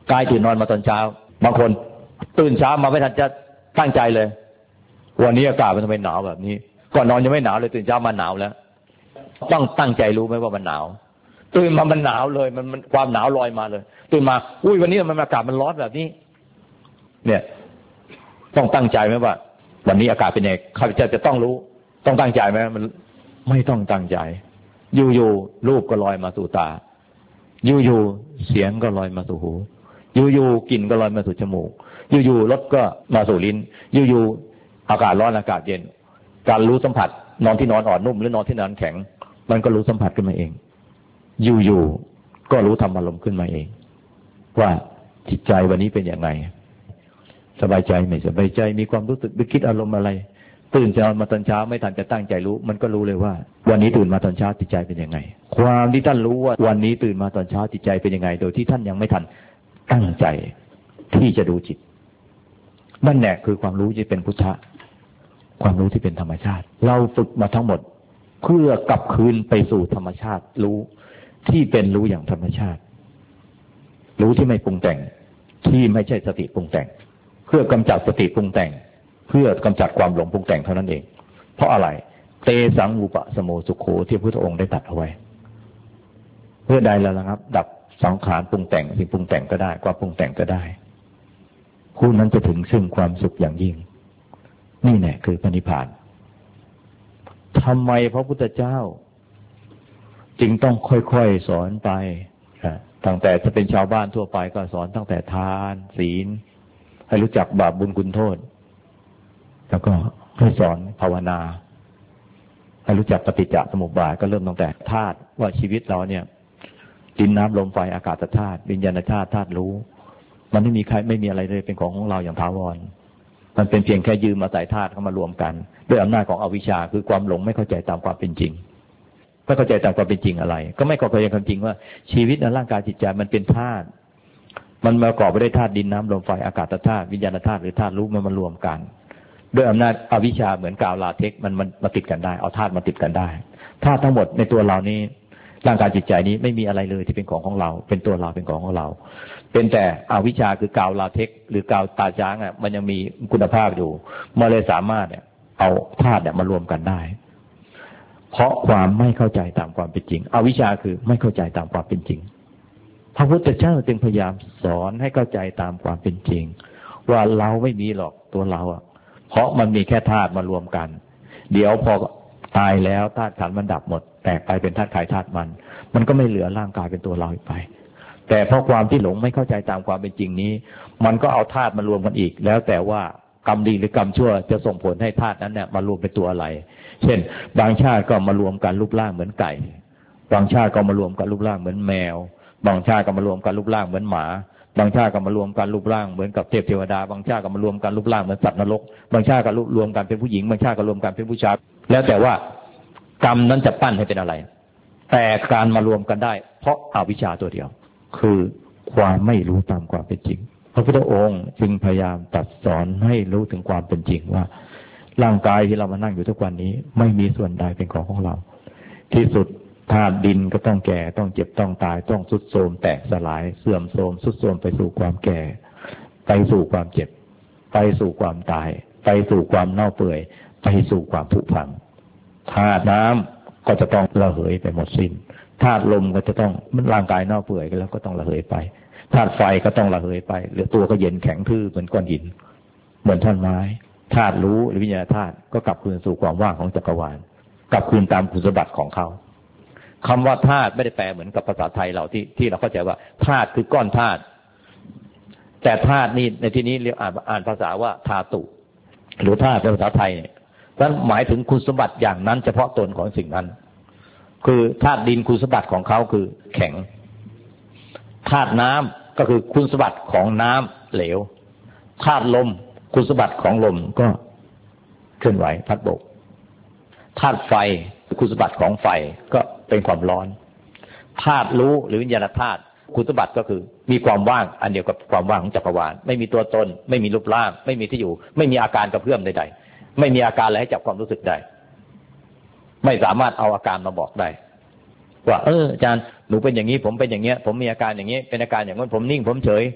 Speaker 1: กายตื่นนอนมาตอนเช้าบางคนตื่นเช้ามาไม่ทันจะตั้งใจเลยวันนี้อากาศมันทำไมหนาวแบบนี้ก่อนนอนยังไม่หนาวเลยตื่นเช้ามาหนาวแล้วต้องตั้งใจรู้ไหมว่ามันหนาวตื่นมามันหนาวเลยมันความหนาวลอยมาเลยตื่นมาอุ้ยวันนี้มันอากาศมันร้อนแบบนี้เนี่ยต้องตั้งใจไหมว่าวันนี้อากาศเป็นไงข้าพเจ้าจะต้องรู้ต้องตั้งใจไหมมันไม่ต้องตั้งใจอยู่ๆรูปก็ลอยมาสู่ตาอยู่ๆเสียงก็ลอยมาสู่หูอยู่ๆกลิ่นก็ลอยมาสู่จมูกอยู่ๆรสก็มาสู่ลิ้นอยู่ๆอากาศร้อนอากาศเย็นการรู้สัมผัสนอนที่นอนอ่อนนุ่มหรือนอนที่นอนแข็งมันก็รู้สัมผัสขึ้นมาเองอยู่ๆก็รู้ธรรมอารมณ์ขึ้นมาเองว่าจิตใจวันนี้เป็นยังไงสบายใจไม่สบายใจมีความรู้สึกนึกคิดอารมณ์อะไรตื่นนอนมาตอนเช้าไม่ทันจะตั้งใจรู้มันก็รู้เลยว่าวันนี้ตื่นมาตอนเช้าจิตใจเป็นยังไงความที่ท่านรู้ว่าวันนี้ตื่นมาตอนเช้าจิตใจเป็นยังไงโดยที่ท่านยังไม่ทันตั้งใจที่จะดูจิตนั่นแหละคือความรู้ที่เป็นพุทธะความรู้ที่เป็นธรรมชาติเราฝึกมาทั้งหมดเพื่อกลับคืนไปสู่ธรรมชาติรู้ที่เป็นรู้อย่างธรรมชาติรู้ที่ไม่ปรุงแต่งที่ไม่ใช่สติปรุงแต่งเพื่อกำจัดสติปรุงแต่งเพื่อกำจัดความหลงปรุงแต่งเท่านั้นเองเพราะอะไรเตสังอุปสโมสุโขที่พระพุทธองค์ได้ตรัสเอาไว้เพื่อใดแล้วนะครับดับสังขารปรุงแต่งสิ่งปรุงแต่งก็ได้ความปรุงแต่งก็ได้ผู้นั้นจะถึงซึ่งความสุขอย่างยิ่งนี่แหละคือพระนิพพานทำไมพระพุทธเจ้าจึงต้องค่อยๆสอนไปตั้งแต่จะเป็นชาวบ้านทั่วไปก็สอนตั้งแต่ทานศีลให้รู้จักบาปบุญคุณโทษแล้วก็ให้สอนภาวนาให้รู้จักปฏิจจสมุปบาทก็เริ่มตั้งแต่ธาตุว่าชีวิตเราเนี่ยดินน้ำลมไฟอากาศธาตุวิญญาณธาตุธาตุรู้มันไม่มีใครไม่มีอะไรเลยเป็นของเราอย่างถาวรมันเป็นเพียงแค่ยืมมาใส่ธาตุเข้ามารวมกันด้วยอำนาจของอวิชชาคือความหลงไม่เข้าใจตามความเป็นจริงไม่เข้าใจตามความเป็นจริงอะไรก็ไม่เข้าใจความจริงว่าชีวิตในร่างกายจิตใจมันเป็นธาตุมันประกอบไปด้วยธาตุดินน้ำลมไฟอากาศธาตุวิญญาณธาตุหรือธาตุรู้มันมารวมกันด้วยอำนาจอวิชชาเหมือนกาวลาเทคมันมาติดกันได้เอาธาตุมาติดกันได้ธาตุทั้งหมดในตัวเรานี้ร่างกายจิตใจนี้ไม่มีอะไรเลยที่เป็นของเราเป็นตัวเราเป็นของเราเป็นแต่อวิชชาคือกาวลาเทคหรือกาวตาช้างมันยังมีคุณภาพอยู่มันเลยสามารถเอาธาตุมารวมกันได้เพราะความไม่เข้าใจตามความเป็นจริงอวิชชาคือไม่เข้าใจตามความเป็นจริงพระพุทธเจ้าจึงพยายามสอนให้เข้าใจตามความเป็นจริงว่าเราไม่มีหรอกตัวเราเพราะมันมีแค่ธาตุมารวมกันเดี๋ยวพอตายแล้วธาตุขันธ์มันดับหมดแตกไปเป็นธาตุขันธ์ธาตุมันก็ไม่เหลือร่างกายเป็นตัวเราอีกไปแต่เพราะความที่หลงไม่เข้าใจตามความเป็นจริงนี้มันก็เอาธาตุมารวมกันอีกแล้วแต่ว่ากรรมดีหรือกรรมชั่วจะส่งผลให้ธาตุนั้นมารวมเป็นตัวอะไรเช่นบางชาติก็มารวมกันรูปร่างเหมือนไก่บางชาติก็มารวมกันรูปร่างเหมือนแมวบางชาติก็มารวมกันรูปร่างเหมือนหมาบางชาติก็มารวมกันรูปร่างเหมือนกับเทพเทวดาบางชาติก็มารวมกันรูปร่างเหมือนสัตว์นรกบางชาติก็รวมกันเป็นผู้หญิงบางชาติก็รวมกันเป็นผู้ชายแล้วแต่ว่ากรรมนั้นจะปั้นให้เป็นอะไรแต่การมารวมกันได้เพราะอวิชชาตัวเดียวคือความไม่รู้ตามความเป็นจริงพระพุทธองค์จึงพยายามตรัสสอนให้รู้ถึงความเป็นจริงว่าร่างกายที่เรามานั่งอยู่ทุกวันนี้ไม่มีส่วนใดเป็นของเราที่สุดธาตุดินก็ต้องแก่ต้องเจ็บต้องตายต้องทรุดโทรมแตกสลายเสื่อมโทรมทรุดโทรมไปสู่ความแก่ไปสู่ความเจ็บไปสู่ความตายไปสู่ความเน่าเปื่อยไปสู่ความผุพังธาตุน้ำก็จะต้องระเหยไปหมดสิ้นธาตุลมก็จะต้องร่างกายเน่าเปื่อยแล้วก็ต้องระเหยไปธาตุไฟก็ต้องระเหยไปหรือตัวก็เย็นแข็งทื่อเหมือนก้อนหินเหมือนท่อนไม้ธาตุรู้หรือวิญญาณธาตุก็กลับคืนสู่ความว่างของจักรวาลกลับคืนตามคุณสมบัติของเขาคำว่าธาตุไม่ได้แปลเหมือนกับภาษาไทยเราที่เราเข้าใจว่าธาตุคือก้อนธาตุแต่ธาตุนี่ในที่นี้เรียกอ่านภาษาว่าธาตุหรือธาตุในภาษาไทยนั้นหมายถึงคุณสมบัติอย่างนั้นเฉพาะตนของสิ่งนั้นคือธาตุดินคุณสมบัติของเขาคือแข็งธาตุน้ำก็คือคุณสมบัติของน้ำเหลวธาตุลมคุณสมบัติของลมก็เคลื่อนไหวพัดบกธาตุไฟคุณสมบัติของไฟก็เป็นความร้อนธาตุรู้หรือวิญญาณธาตุคุณสมบัติก็คือมีความว่างอันเดียวกับความว่างของจักรวาลไม่มีตัวตนไม่มีรูปร่างไม่มีที่อยู่ไม่มีอาการกระเพื่อมใดๆไม่มีอาการอะไรให้จับความรู้สึกได้ไม่สามารถเอาอาการมาบอกได้ว่าอาจารย์หนูเป็นอย่างนี้ผมเป็นอย่างเงี้ยผมมีอาการอย่างนี้เป็นอาการอย่างนั้นผมนิ่งผมเฉย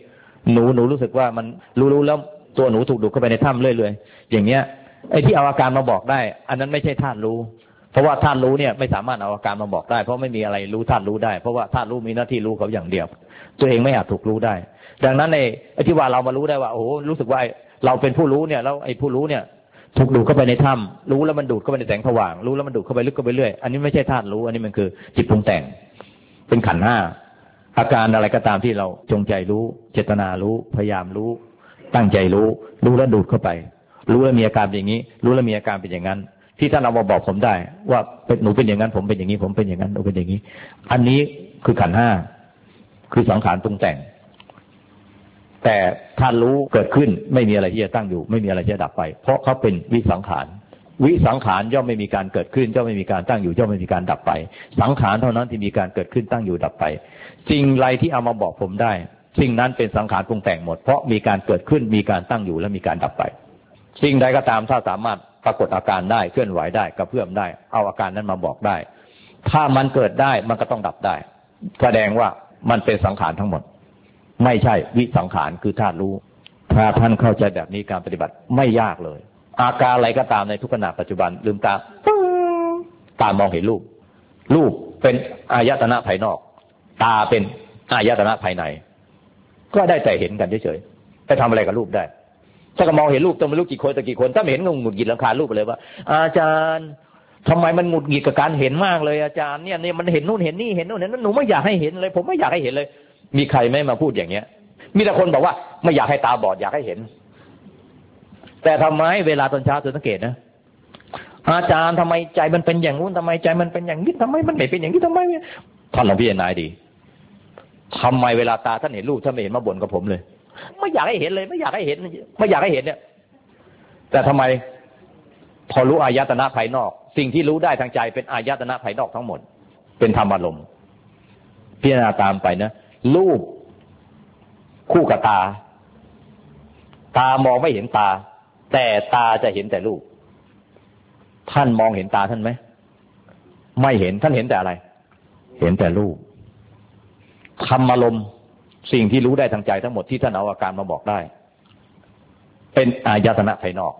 Speaker 1: หนูรู้สึกว่ามันรู้แล้วตัวหนูถูกดูดเข้าไปในถ้ำเรื่อยๆอย่างเงี้ยไอ้ที่เอาอาการมาบอกได้อันนั้นไม่ใช่ธาตุรู้เพราะว่าธาตุรู้เนี่ยไม่สามารถเอาอาการมาบอกได้เพราะไม่มีอะไรรู้ธาตุรู้ได้เพราะว่าธาตุรู้มีหน้าที่รู้เขาอย่างเดียวตัวเองไม่อาจถูกรู้ได้ดังนั้นไอ้ที่ว่าเรามารู้ได้ว่าโอ้โหรู้สึกว่าเราเป็นผู้รู้เนี่ยแล้วไอ้ผู้รู้เนี่ยถูกดูดเข้าไปในถ้ำรู้แล้วมันดูดเข้าไปในแสงสว่างรู้แล้วมันดูดเข้าไปลึกเข้าไปเรื่อยอันนี้ไม่ใช่ธาตุรู้อันนี้มันคือจิตปรุงแต่งเป็นขันธ์ห้าอาการอะไรก็ตามที่เราจงใจรู้เจตนารู้พยายามรู้ตั้งใจรู้แล้วดูดเข้าไปรู้แล้วมีอาการอย่างนี้รู้แล้วมีอาการเป็นอย่างนั้นที่ท่านเอามาบอกผมได้ว่าหนูเป็นอย่างนั้นผมเป็นอย่างนี้ผมเป็นอย่างนั้นหนูเป็นอย่างนี้อันนี้คือขันธ์ห้าคือสังขารปรุงแต่งแต่ท่านรู้เกิดขึ้นไม่มีอะไรที่จะตั้งอยู่ไม่มีอะไรที่จะดับไปเพราะเขาเป็นวิสังขารวิสังขารย่อมไม่มีการเกิดขึ้นย่อมไม่มีการตั้งอยู่ย่อมไม่มีการดับไปสังขารเท่านั้นที่มีการเกิดขึ้นตั้งอยู่ดับไปสิ่งใดที่เอามาบอกผมได้สิ่งนั้นเป็นสังขารปรุงแต่งหมดเพราะมีการเกิดขึ้นมีการตั้งอยู่และมีการดับไปสิ่งใดก็ตามถ้าสามารถปรากฏอาการได้เคลื่อนไหวได้กระเพื่อมได้เอาอาการนั้นมาบอกได้ถ้ามันเกิดได้มันก็ต้องดับได้แสดงว่ามันเป็นสังขารทั้งหมดไม่ใช่วิสังขารคือธาตุรู้ถ้าท่านเข้าใจแบบนี้การปฏิบัติไม่ยากเลยอาการอะไรก็ตามในทุกขณะปัจจุบันลืมตามองเห็นรูปเป็นอายตนะภายนอกตาเป็นอายตนะภายในก็ได้แต่เห็นกันเฉยๆไปทำอะไรกับรูปได้ถ้าก็มองเห็นรูปต้องไม่รู้กี่คนถ้าไม่เห็นก็หงุดหงิดรำคาญรูปไปเลยว่าอาจารย์ทำไมมันหงุดหงิดกับการเห็นมากเลยอาจารย์เนี่ยมันเห็นนู่นเห็นนี่เห็นนู่นเห็นนั่นหนูไม่อยากให้เห็นเลยผมไม่อยากให้เห็นเลยมีใครไม่มาพูดอย่างเงี้ยมีแต่คนบอกว่าไม่อยากให้ตาบอดอยากให้เห็นแต่ทำไมเวลาตอนเช้าเธอสังเกตนะอาจารย์ทำไมใจมันเป็นอย่างนู้นทำไมใจมันเป็นอย่างนี้ทำไมมันไม่เป็นอย่างนี้ทำไมท่านลองพิจารณาดีทำไมเวลาตาท่านเห็นรูปท่านไม่เห็นมาบ่นกับผมเลยไม่อยากให้เห็นเลยไม่อยากให้เห็นเนี่ยแต่ทำไมพอรู้อายตนะภายนอกสิ่งที่รู้ได้ทางใจเป็นอายตนะภายนอกทั้งหมดเป็นธรรมารมณ์พิจารณาตามไปนะรูปคู่กับตามองไม่เห็นตาแต่ตาจะเห็นแต่รูปท่านมองเห็นตาท่านไหมไม่เห็นท่านเห็นแต่อะไรเห็นแต่รูปธรรมารมณ์สิ่งที่รู้ได้ทางใจทั้งหมดที่ท่านเอาอาการมาบอกได้เป็นอายตนะภายนอก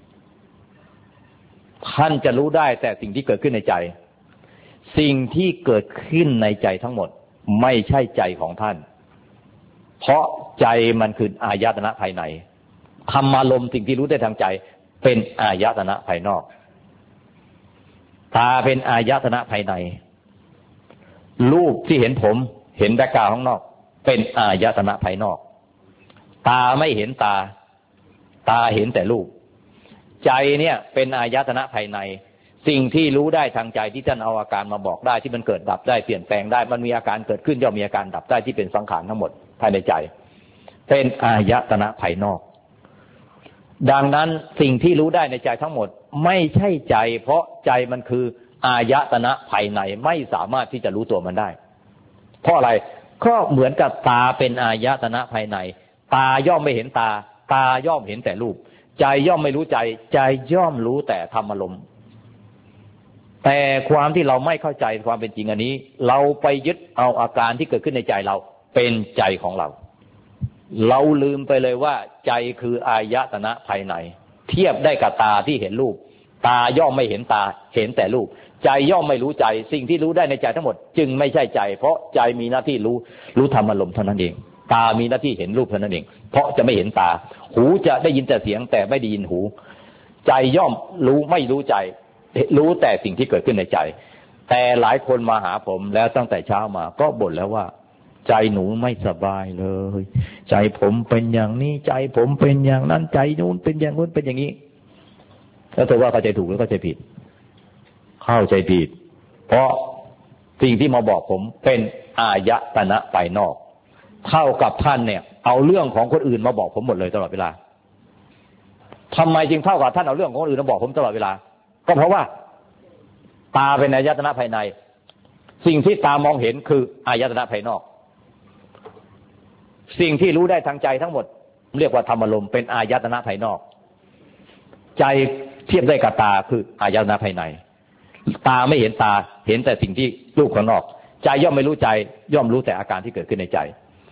Speaker 1: ท่านจะรู้ได้แต่สิ่งที่เกิดขึ้นในใจสิ่งที่เกิดขึ้นในใจทั้งหมดไม่ใช่ใจของท่านเพราะใจมันคืออายตนะภายในธรรมารมณ์สิ่งที่รู้ได้ทางใจเป็นอายตนะภายนอกตาเป็นอายตนะภายในรูปที่เห็นผมเห็นแบ็คกราวด์ข้างนอกเป็นอายตนะภายนอกตาไม่เห็นตาเห็นแต่รูปใจเนี่ยเป็นอายตนะภายในสิ่งที่รู้ได้ทางใจที่ท่านเอาอาการมาบอกได้ที่มันเกิดดับได้เปลี่ยนแปลงได้มันมีอาการเกิดขึ้นย่อมมีอาการดับได้ที่เป็นสังขารทั้งหมดภายในใจเป็นอายตนะภายนอกดังนั้นสิ่งที่รู้ได้ในใจทั้งหมดไม่ใช่ใจเพราะใจมันคืออายตนะภายในไม่สามารถที่จะรู้ตัวมันได้เพราะอะไรก็เหมือนกับตาเป็นอายตนะภายในตาย่อมไม่เห็นตาย่อมเห็นแต่รูปใจย่อมไม่รู้ใจย่อมรู้แต่ธรรมารมณ์แต่ความที่เราไม่เข้าใจความเป็นจริงอันนี้เราไปยึดเอาอาการที่เกิดขึ้นในใจเราเป็นใจของเราลืมไปเลยว่าใจคืออายตนะภายในเทียบได้กับตาที่เห็นรูปตาย่อมไม่เห็นตาเห็นแต่รูปใจย่อมไม่รู้ใจสิ่งที่รู้ได้ในใจทั้งหมดจึงไม่ใช่ใจเพราะใจมีหน้าที่รู้ธรรมารมณ์เท่านั้นเองตามีหน้าที่เห็นรูปเท่านั้นเองเพราะจะไม่เห็นตาหูจะได้ยินแต่เสียงแต่ไม่ได้ยินหูใจย่อมรู้ไม่รู้ใจรู้แต่สิ่งที่เกิดขึ้นในใจแต่หลายคนมาหาผมแล้วตั้งแต่เช้ามาก็บ่นแล้วว่าใจหนูไม่สบายเลยใจผมเป็นอย่างนี้ใจผมเป็นอย่างนั้นใจนู้นเป็นอย่างนู้นเป็นอย่างนี้แล้วเธอว่าเข้าใจถูกหรือเข้าใจผิดเข้าใจผิดเพราะสิ่งที่มาบอกผมเป็นอายตนะภายนอกเท่ากับท่านเนี่ยเอาเรื่องของคนอื่นมาบอกผมหมดเลยตลอดเวลาทำไมจึงเท่ากับท่านเอาเรื่องของคนอื่นมาบอกผมตลอดเวลาก็เพราะว่าตาเป็นอายตนะภายในสิ่งที่ตามองเห็นคืออายตนะภายนอกสิ่งที่รู้ได้ทางใจทั้งหมดเรียกว่าธรรมารมณ์เป็นอายตนะภายนอกใจเทียบได้กับตาคืออายตนะภายในตาไม่เห็นตาเห็นแต่สิ่งที่รูปข้างนอกใจย่อมไม่รู้ใจย่อมรู้แต่อาการที่เกิดขึ้นในใจ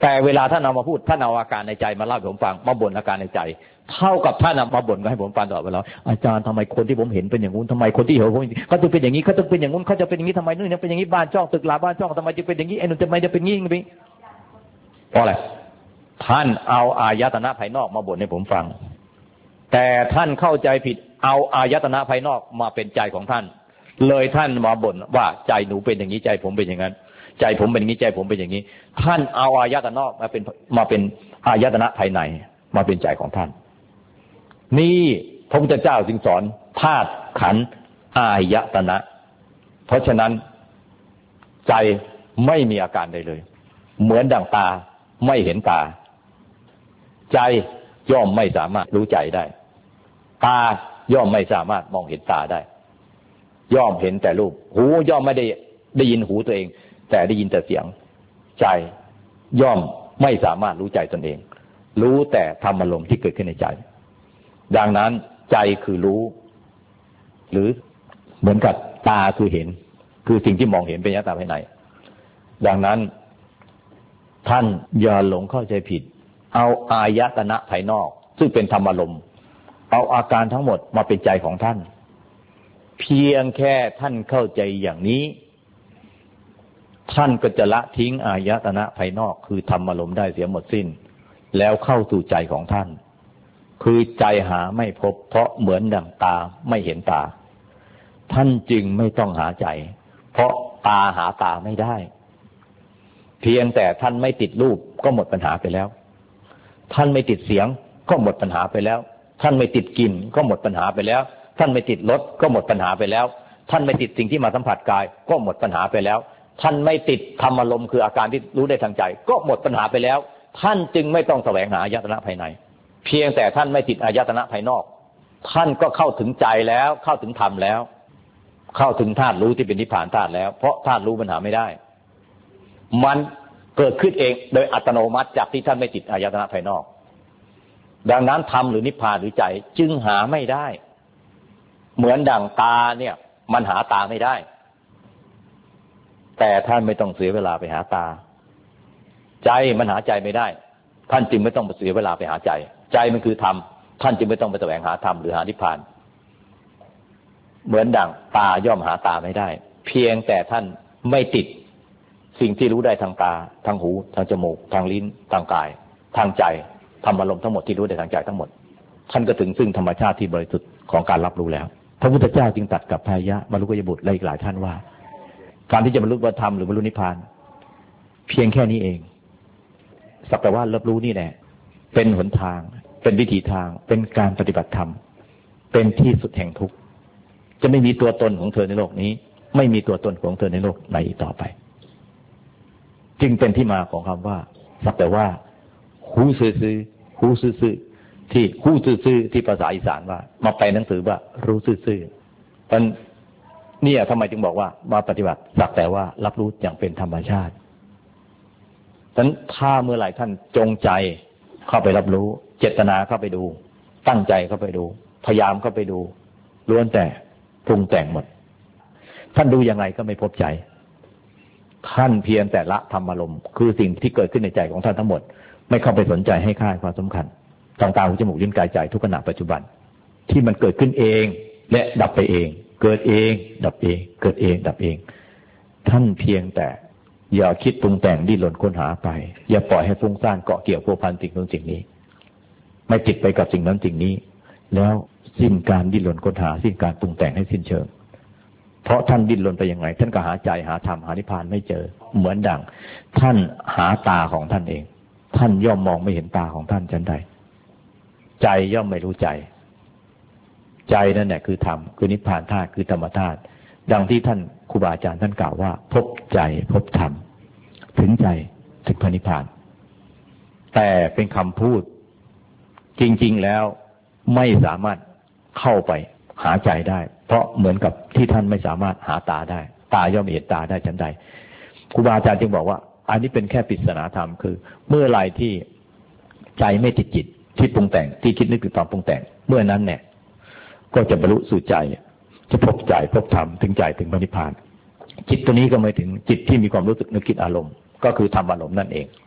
Speaker 1: แต่เวลาท่านเอามาพูดท่านเอาอาการในใจมาเล่าให้ผมฟังมาบ่นอาการในใจเท่ากับท่านเอามาบ่นให้ผมฟังตลอดเวลาอาจารย์ทำไมคนที่ผมเห็นเป็นอย่างงู้นทำไมคนที่เห็นผมเขาจะเป็นอย่างนี้เขาจะเป็นอย่างงู้นเขาจะเป็นอย่างนี้ทำไมนู่นเป็นอย่างนี้บ้านช่องตึกหลาบ้านช่องทำไมจะเป็นอย่างนี้ไอ้นู่นทำไมจะเป็นอย่างนี้เพราะอะไรท่านเอาอายตนะภายนอกมาบ่นให้ผมฟังแต่ท่านเข้าใจผิดเอาอายตนะภายนอกมาเป็นใจของท่านเลยท่านมาบ่นว่าใจหนูเป็นอย่างนี้ใจผมเป็นอย่างนั้นใจผมเป็นอย่างนี้ใจผมเป็นอย่างนี้ท่านเอาอายตนะนอกมาเป็นอายตนะภายในมาเป็นใจของท่านนี่พระพุทธเจ้าจึงสอนธาตุขันธ์อายตนะเพราะฉะนั้นใจไม่มีอาการใดเลยเหมือนดั่งตาไม่เห็นตาใจย่อมไม่สามารถรู้ใจได้ตาย่อมไม่สามารถมองเห็นตาได้ย่อมเห็นแต่รูปหูย่อมไม่ได้ยินหูตัวเองแต่ได้ยินแต่เสียงใจย่อมไม่สามารถรู้ใจตนเองรู้แต่ธรรมอารมณ์ที่เกิดขึ้นในใจดังนั้นใจคือรู้หรือเหมือนกับตาคือเห็นคือสิ่งที่มองเห็นเป็นอายตนะภายในดังนั้นท่านอย่าหลงเข้าใจผิดเอาอายตนะภายนอกซึ่งเป็นธรรมอารมณ์เอาอาการทั้งหมดมาเป็นใจของท่านเพียงแค่ท่านเข้าใจอย่างนี้ท่านก็จะละทิ้งอายตนะภายนอกคือธรรมอารมณ์ได้เสียหมดสิ้นแล้วเข้าสู่ใจของท่านคือใจหาไม่พบเพราะเหมือนดั่งตาไม่เห็นตาท่านจึงไม่ต้องหาใจเพราะตาหาตาไม่ได้เพียงแต่ท่านไม่ติดรูปก็หมดปัญหาไปแล้วท่านไม่ติดเสียงก็หมดปัญหาไปแล้วท่านไม่ติดกลิ่นก็หมดปัญหาไปแล้วท่านไม่ติดรสก็หมดปัญหาไปแล้วท่านไม่ติดสิ่งที่มาสัมผัสกายก็หมดปัญหาไปแล้วท่านไม่ติดธรรมอารมณ์คืออาการที่รู้ได้ทางใจก็หมดปัญหาไปแล้วท่านจึงไม่ต้องแสวงหาอายตนะภายในเพียงแต่ท่านไม่ติดอายตนะภายนอกท่านก็เข้าถึงใจแล้วเข้าถึงธรรมแล้วเข้าถึงธาตุรู้ที่เป็นนิพพานธาตุแล้วเพราะธาตุรู้มันหาไม่ได้มันเกิดขึ้นเองโดยอัตโนมัติจากที่ท่านไม่ติดอายตนะภายนอกดังนั้นธรรมหรือนิพพานหรือใจจึงหาไม่ได้เหมือนดั่งตาเนี่ยมันหาตาไม่ได้แต่ท่านไม่ต้องเสียเวลาไปหาตาใจมันหาใจไม่ได้ท่านจึงไม่ต้องเสียเวลาไปหาใจใจมันคือธรรมท่านจึงไม่ต้องไปแสวงหาธรรมหรือหานิพพานเหมือนดั่งตาย่อมหาตาไม่ได้เพียงแต่ท่านไม่ติดสิ่งที่รู้ได้ทางตาทางหูทางจมูกทางลิ้นทางกายทางใจธรรมอารมณ์ทั้งหมดที่รู้ได้ทางใจทั้งหมดท่านก็ถึงซึ่งธรรมชาติที่บริสุทธิ์ของการรับรู้แล้วพระพุทธเจ้าจึงตรัสกับพายะมรุกยบุตรและอีกหลายท่านว่าการที่จะบรรลุธรรมหรือบรรลุนิพพานเพียงแค่นี้เองสักแต่ว่ารับรู้นี่แหละเป็นหนทางเป็นวิถีทางเป็นการปฏิบัติธรรมเป็นที่สุดแห่งทุกข์จะไม่มีตัวตนของเธอในโลกนี้ไม่มีตัวตนของเธอในโลกไหนอีกต่อไปจึงเป็นที่มาของคำว่าสักแต่ว่าหูซื่อๆหูซื่อๆที่หูซื่อๆที่ภาษาอีสานว่ามาแปลหนังสือว่ารู้ซื่อๆมันเนี่ยทำไมจึงบอกว่ามาปฏิบัติสักแต่ว่ารับรู้อย่างเป็นธรรมชาติฉะนั้นถ้าเมื่อไหร่ท่านจงใจเข้าไปรับรู้เจตนาเข้าไปดูตั้งใจเข้าไปดูพยายามเข้าไปดูล้วนแต่ปรุงแต่งหมดท่านดูยังไงก็ไม่พบใจท่านเพียงแต่ละธรรมอารมณ์คือสิ่งที่เกิดขึ้นในใจของท่านทั้งหมดไม่เข้าไปสนใจให้ค่าความสำคัญทางตาหูจมูกลิ้นกายใจทุกขณะปัจจุบันที่มันเกิดขึ้นเองและดับไปเองเกิดเองดับเองเกิดเองดับเองท่านเพียงแต่อย่าคิดปรุงแต่งดิ้นรนค้นหาไปอย่าปล่อยให้ฟุ้งซ่านเกาะเกี่ยวพัวพันสิ่งนู้นสิ่งนี้ไม่ติดไปกับสิ่งนั้นสิ่งนี้แล้วสิ้นการดิ้นรนค้นหาสิ้นการปรุงแต่งให้สิ้นเชิงเพราะท่านดิ้นรนไปยังไงท่านก็หาใจหาธรรมหานิพพานไม่เจอเหมือนดั่งท่านหาตาของท่านเองท่านย่อมมองไม่เห็นตาของท่านฉันใดใจย่อมไม่รู้ใจใจนั่นแหละคือธรรมคือนิพพานธาตุคือธรรมธาตุดังที่ท่านครูบาอาจารย์ท่านกล่าวว่าพบใจพบธรรมถึงใจถึงพระนิพพานแต่เป็นคำพูดจริงๆแล้วไม่สามารถเข้าไปหาใจได้เพราะเหมือนกับที่ท่านไม่สามารถหาตาได้ตาย่อมเห็นตาได้ฉันใดครูบาอาจารย์จึงบอกว่าอันนี้เป็นแค่ปริศนาธรรมคือเมื่อไรที่ใจไม่ติดจิตที่ปรุงแต่งที่คิดนึกถึงตอนปรุงแต่งเมื่อนั้นเนี่ยก็จะบรรลุสู่ใจจะพบใจพบธรรมถึงใจถึงพระนิพพานจิตตัวนี้ก็ไม่ถึงจิตที่มีความรู้สึกนึกคิดอารมณ์ก็คือธรรมอารมณ์นั่นเอง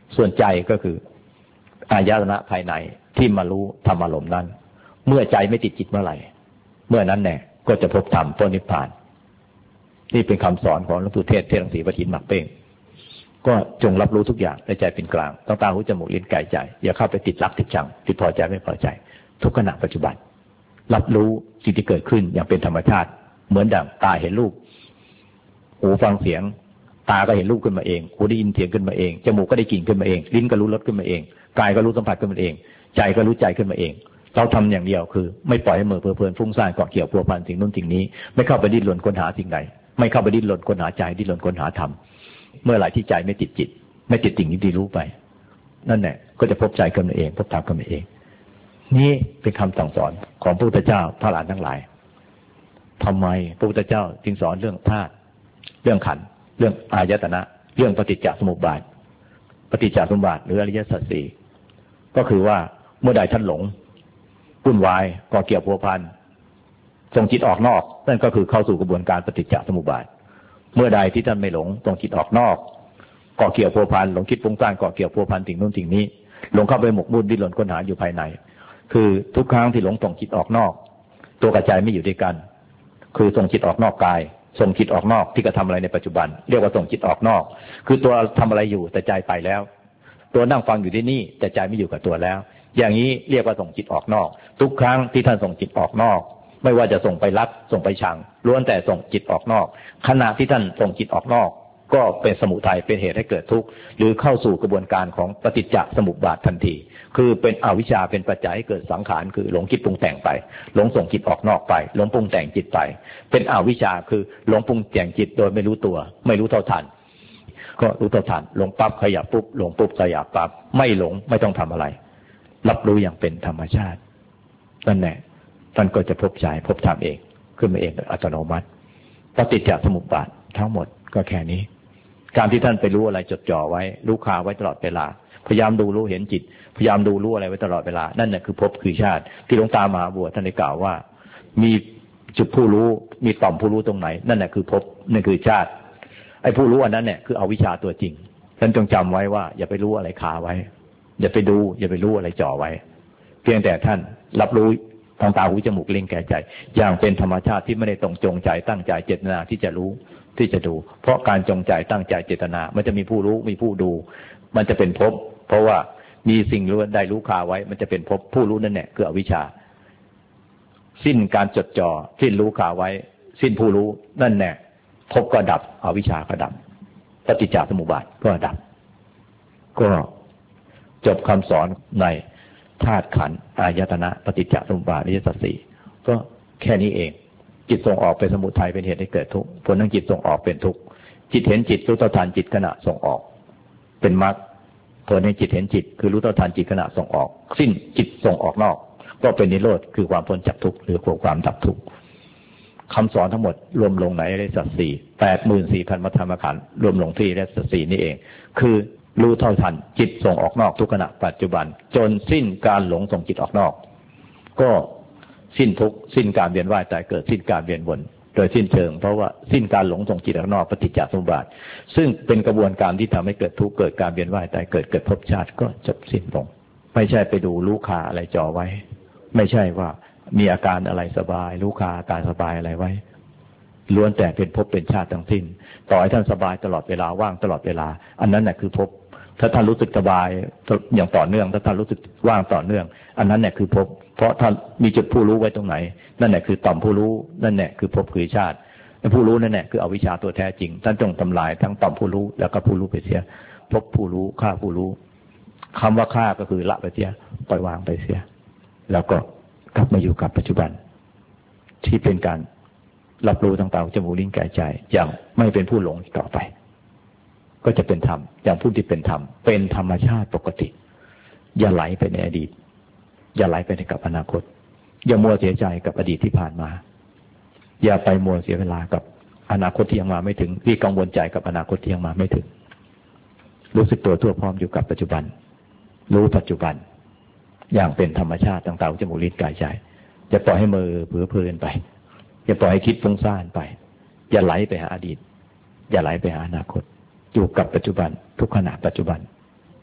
Speaker 1: ส่วนใจก็คืออายตนะภายในที่มารู้ธรรมอารมณ์นั้นเมื่อใจไม่ติดจิตเมื่อไหร่เมื่อนั้นแน่ก็จะพบธรรมพ้นนิพพานนี่เป็นคำสอนของหลวงปู่เทศเทศรังสีประทินหมักเป้งก็จงรับรู้ทุกอย่างในใจเป็นกลางต้องตาหูจมูกลิ้นกายใจอย่าเข้าไปติดรักติดชังติดพอใจไม่พอใจทุกขณะปัจจุบันรับรู้สิ่งที่เกิดขึ้นอย่างเป็นธรรมชาติเหมือนดั่งตาเห็นรูปหูฟังเสียงตาก็เห็นรูปขึ้นมาเองหูได้ยินเสียงขึ้นมาเองจมูกก็ได้กลิ่นขึ้นมาเองลิ้นก็รู้รสขึ้นมาเองกายก็รู้สัมผัสขึ้นมาเองใจก็รู้ใจขึ้นมาเองเราทำอย่างเดียวคือไม่ปล่อยให้มือเพลินฟุ้งซ่านเกาะเกี่ยวพัวพันสิ่งนู้นสิ่งนี้ไม่เข้าไปดิ้นรนค้นหาสิ่งใดไม่เข้าไปดิ้นรนค้นหาใจดิ้นรนค้นหาธรรมเมื่อไหร่ที่ใจไม่ติดจิตไม่ติดสิ่งที่รู้ไปนั่นแหละก็จะพบใจขึ้นมาเองพบธรรมขึ้นมาเองนี่เป็นคำสั่งสอนของพระพุทธเจ้าพระอรหันต์ทั้งหลายทำไมพระพุทธเจ้าจึงสอนเรื่องธาตุเรื่องขันธ์เรื่องอายตนะเรื่องปฏิจจสมุปบาทปฏิจจสมุปบาทหรืออริยสัจสี่ก็คือว่าเมื่อใดท่านหลงวุ่นวายก่อเกี่ยวพัวพันส่งจิตออกนอกนั่นก็คือเข้าสู่กระบวนการปฏิจจสมุปบาทเมื่อใดที่ท่านไม่หลงส่งจิตออกนอกก่อเกี่ยวพัวพันหลงคิดฟุ้งซ่านก่อเกี่ยวพัวพันสิ่งนู้นสิ่งนี้หลงเข้าไปหมกมุ่นดิ้นรนค้นหาอยู่ภายในคือทุกครั้งที่หลงส่งจิตออกนอกตัวกระจายไม่อยู่ด้วยกันคือส่งจิตออกนอกกายส่งจิตออกนอกที่กระทำอะไรในปัจจุบันเรียกว่าส่งจิตออกนอกคือตัวทำอะไรอยู่แต่ใจไปแล้วตัวนั่งฟังอยู่ที่นี่แต่ใจไม่อยู่กับตัวแล้วอย่างนี้เรียกว่าส่งจิตออกนอกทุกครั้งที่ท่านส่งจิตออกนอกไม่ว่าจะส่งไปรักส่งไปชังล้วนแต่ส่งจิตออกนอกขณะที่ท่านส่งจิตออกนอกก็เป็นสมุทัยเป็นเหตุให้เกิดทุกข์หรือเข้าสู่กระบวนการของปฏิจจสมุปบาททันทีคือเป็นอวิชชาเป็นปัจจัยให้เกิดสังขารคือหลงคิดปรุงแต่งไปหลงส่งจิตออกนอกไปหลงปรุงแต่งจิตไปเป็นอวิชชาคือหลงปรุงแต่งจิตโดยไม่รู้ตัวไม่รู้เท่าทันก็รู้เท่าทันหลงปั๊บขยับปุ๊บหลงปุ๊บขยับปั๊บไม่หลงไม่ต้องทำอะไรรับรู้อย่างเป็นธรรมชาตินั่นแหละท่านก็จะพบใจพบธรรมเองขึ้นมาเองโดยอัตโนมัติปฏิจจสมุปบาททั้งหมดก็แค่นี้การที่ท่านไปรู้อะไรจดจ่อไว้รู้คาไว้ตลอดเวลาพยายามดูรู้เห็นจิตพยายามดูรู้อะไรไว้ตลอดเวลานั่นแหละคือภพคือชาติที่หลวงตามหาบัวท่านได้กล่าวว่ามีจุดผู้รู้มีต่อมผู้รู้ตรงไหนนั่นแหละคือภพนั่นคือชาติไอ้ผู้รู้อันนั้นเนี่ยคืออวิชชาตัวจริงท่านจงจำไว้ว่าอย่าไปรู้อะไรคาไว้อย่าไปดูอย่าไปรู้อะไรจ่อไว้เพียงแต่ท่านรับรู้ทางตาหูจมูกลิ้นกายใจอย่างเป็นธรรมชาติที่ไม่ได้ตรงจงใจตั้งใจเจตนาที่จะรู้ที่จะดูเพราะการจงใจตั้งใจเจตนามันจะมีผู้รู้มีผู้ดูมันจะเป็นภพเพราะว่ามีสิ่งรู้ได้รู้คาไว้มันจะเป็นภพผู้รู้นั่นแหละคืออวิชชาสิ้นการจดจ่อสิ้นรู้คาไว้สิ้นผู้รู้นั่นแหละภพก็ดับอวิชชาก็ดับปฏิจจสมุปบาทก็ดับก็จบคำสอนในธาตุขันธ์อายตนะปฏิจจสมุปบาทอริยสัจสี่ก็แค่นี้เองจิตส่งออกเป็นสมุทัยเป็นเหตุให้เกิดทุกข์ผลทั้งจิตส่งออกเป็นทุกข์จิตเห็นจิตรู้เท่าทันจิตขณะส่งออกเป็นมรรคผลให้จิตเห็นจิตคือรู้เท่าทันจิตขณะส่งออกสิ้นจิตส่งออกนอกก็เป็นนิโรธคือความพ้นจากทุกข์หรือความดับทุกข์คำสอนทั้งหมดรวมลงในอริยสัจสี่ 84,000 มัทธรรมขันธ์รวมลงที่อริยสัจสี่นี่เองคือรู้เท่าทันจิตส่งออกนอกทุกขณะปัจจุบันจนสิ้นการหลงส่งจิตออกนอกก็สิ้นทุกข์สิ้นการเวียนว่ายตายเกิดสิ้นการเวียนวนโดยสิ้นเชิงเพราะว่าสิ้นการหลงส่งจิตออกนอกปฏิจจสมุปบาทซึ่งเป็นกระบวนการที่ทำให้เกิดทุกข์เกิดการเวียนว่ายตายเกิดภพชาติก็จบสิ้นลงไม่ใช่ไปดูรู้คาอะไรจ่อไว้ไม่ใช่ว่ามีอาการอะไรสบายรู้คาอาการสบายอะไรไว้ล้วนแต่เป็นภพเป็นชาติทั้งสิ้นต่อให้ท่านสบายตลอดเวลาว่างตลอดเวลาอันนั้นน่ะคือภพถ้าท่านรู้สึกสบายอย่างต่อเนื่องถ้าท่านรู้สึกว่างต่อเนื่องอันนั้นเนี่ยคือภพเพราะท่านมีจุดผู้รู้ไว้ตรงไหนนั่นแหละคือต่อมผู้รู้นั่นแหละคือภพคือชาติผู้รู้นั่นแหละคืออวิชชาตัวแท้จริงท่านจงทำลายทั้งต่อมผู้รู้แล้วก็ผู้รู้ไปเสียภพผู้รู้ฆ่าผู้รู้คำว่าฆ่าก็คือละไปเสียปล่อยวางไปเสียแล้วก็กลับมาอยู่กับปัจจุบันที่เป็นการรับรู้ต่างๆจมูกลิ้นกายใจอย่างไม่เป็นผู้หลงต่อไปก็จะเป็นธรรมอย่างผู้ที่เป็นธรรมเป็นธรรมชาติปกติอย่าไหลไปในอดีตอย่าไหลไปในกับอนาคตอย่ามัวเสียใจกับอดีตที่ผ่านมาอย่าไปมัวเสียเวลากับอนาคตที่ยังมาไม่ถึงที่กังวลใจกับอนาคตที่ยังมาไม่ถึงรู้สึกตัวทั่วพร้อมอยู่กับปัจจุบันรู้ปัจจุบันอย่างเป็นธรรมชาติต่างๆจมูกลิ้นกายใจอย่าปล่อยให้มือเผลอเพลินไปอย่าปล่อยให้คิดฟุ้งซ่านไปอย่าไหลไปหาอดีตอย่าไหลไปหาอนาคตอยู่กับปัจจุบันทุกขณะปัจจุบัน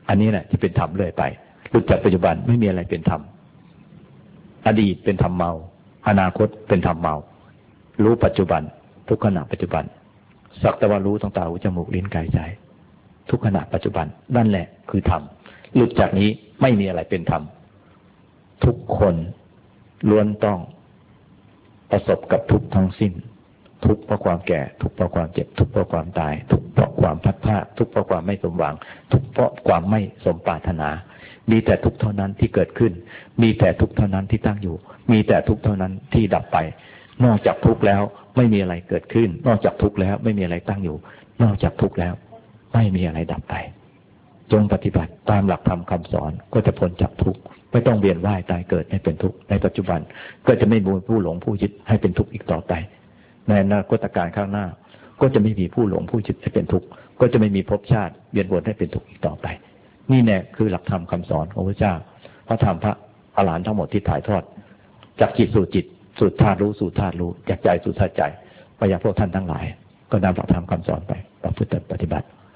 Speaker 1: อันนี้แหละที่เป็นธรรมเรื่อยไปรู้จักปัจจุบันไม่มีอะไรเป็นธรรมอดีตเป็นธรรมเมาอนาคตเป็นธรรมเมารู้ปัจจุบันทุกขณะปัจจุบันสักแต่ว่ารู้ตั้งตาหูจมูกลิ้นกายใจทุกขณะปัจจุบันนั่นแหละคือธรรมหลุดจากนี้ไม่มีอะไรเป็นธรรมทุกคนล้วนต้องประสบกับทุกข์ทั้งสิ้นทุกข์เพราะความแก่ทุกข์เพราะความเจ็บทุกข์เพราะความตายทุกข์เพราะความพัดพลาดทุกข์เพราะความไม่สมหวังทุกข์เพราะความไม่สมปรารถนามีแต่ทุกข์เท่านั้นที่เกิดขึ้นมีแต่ทุกข์เท่านั้นที่ตั้งอยู่มีแต่ทุกข์เท่านั้นที่ดับไปนอกจากทุกข์แล้วไม่มีอะไรเกิดขึ้นนอกจากทุกข์แล้วไม่มีอะไรตั้งอยู่นอกจากทุกข์แล้วไม่มีอะไรดับไปจงปฏิบัติตามหลักธรรมคำสอนก็จะพ้นจากทุกข์ไม่ต้องเวียนว่ายตายเกิดให้เป็นทุกข์ในปัจจุบันก็จะไม่มีผู้หลงผู้ยึดให้เป็นทุกข์อีกต่อไปในอนาคตการข้างหน้าก็จะไม่มีผู้หลงผู้ยึดให้เป็นทุกข์ก็จะไม่มีภพชาติเวียนวนให้เป็นทุกข์อีกต่อไปนี่แน่คือหลักธรรมคำสอนของพระเจ้าพระธรรมพระอรหันต์ทั้งหมดที่ถ่ายทอดจากจิตสู่จิตสู่ธาตุรู้สู่ธาตุรู้จากใจสู่ธาตุใจไปยังพวกท่านทั้งหลายก็นำหลักธรรมคำสอนไปประพฤติปฏิบัติ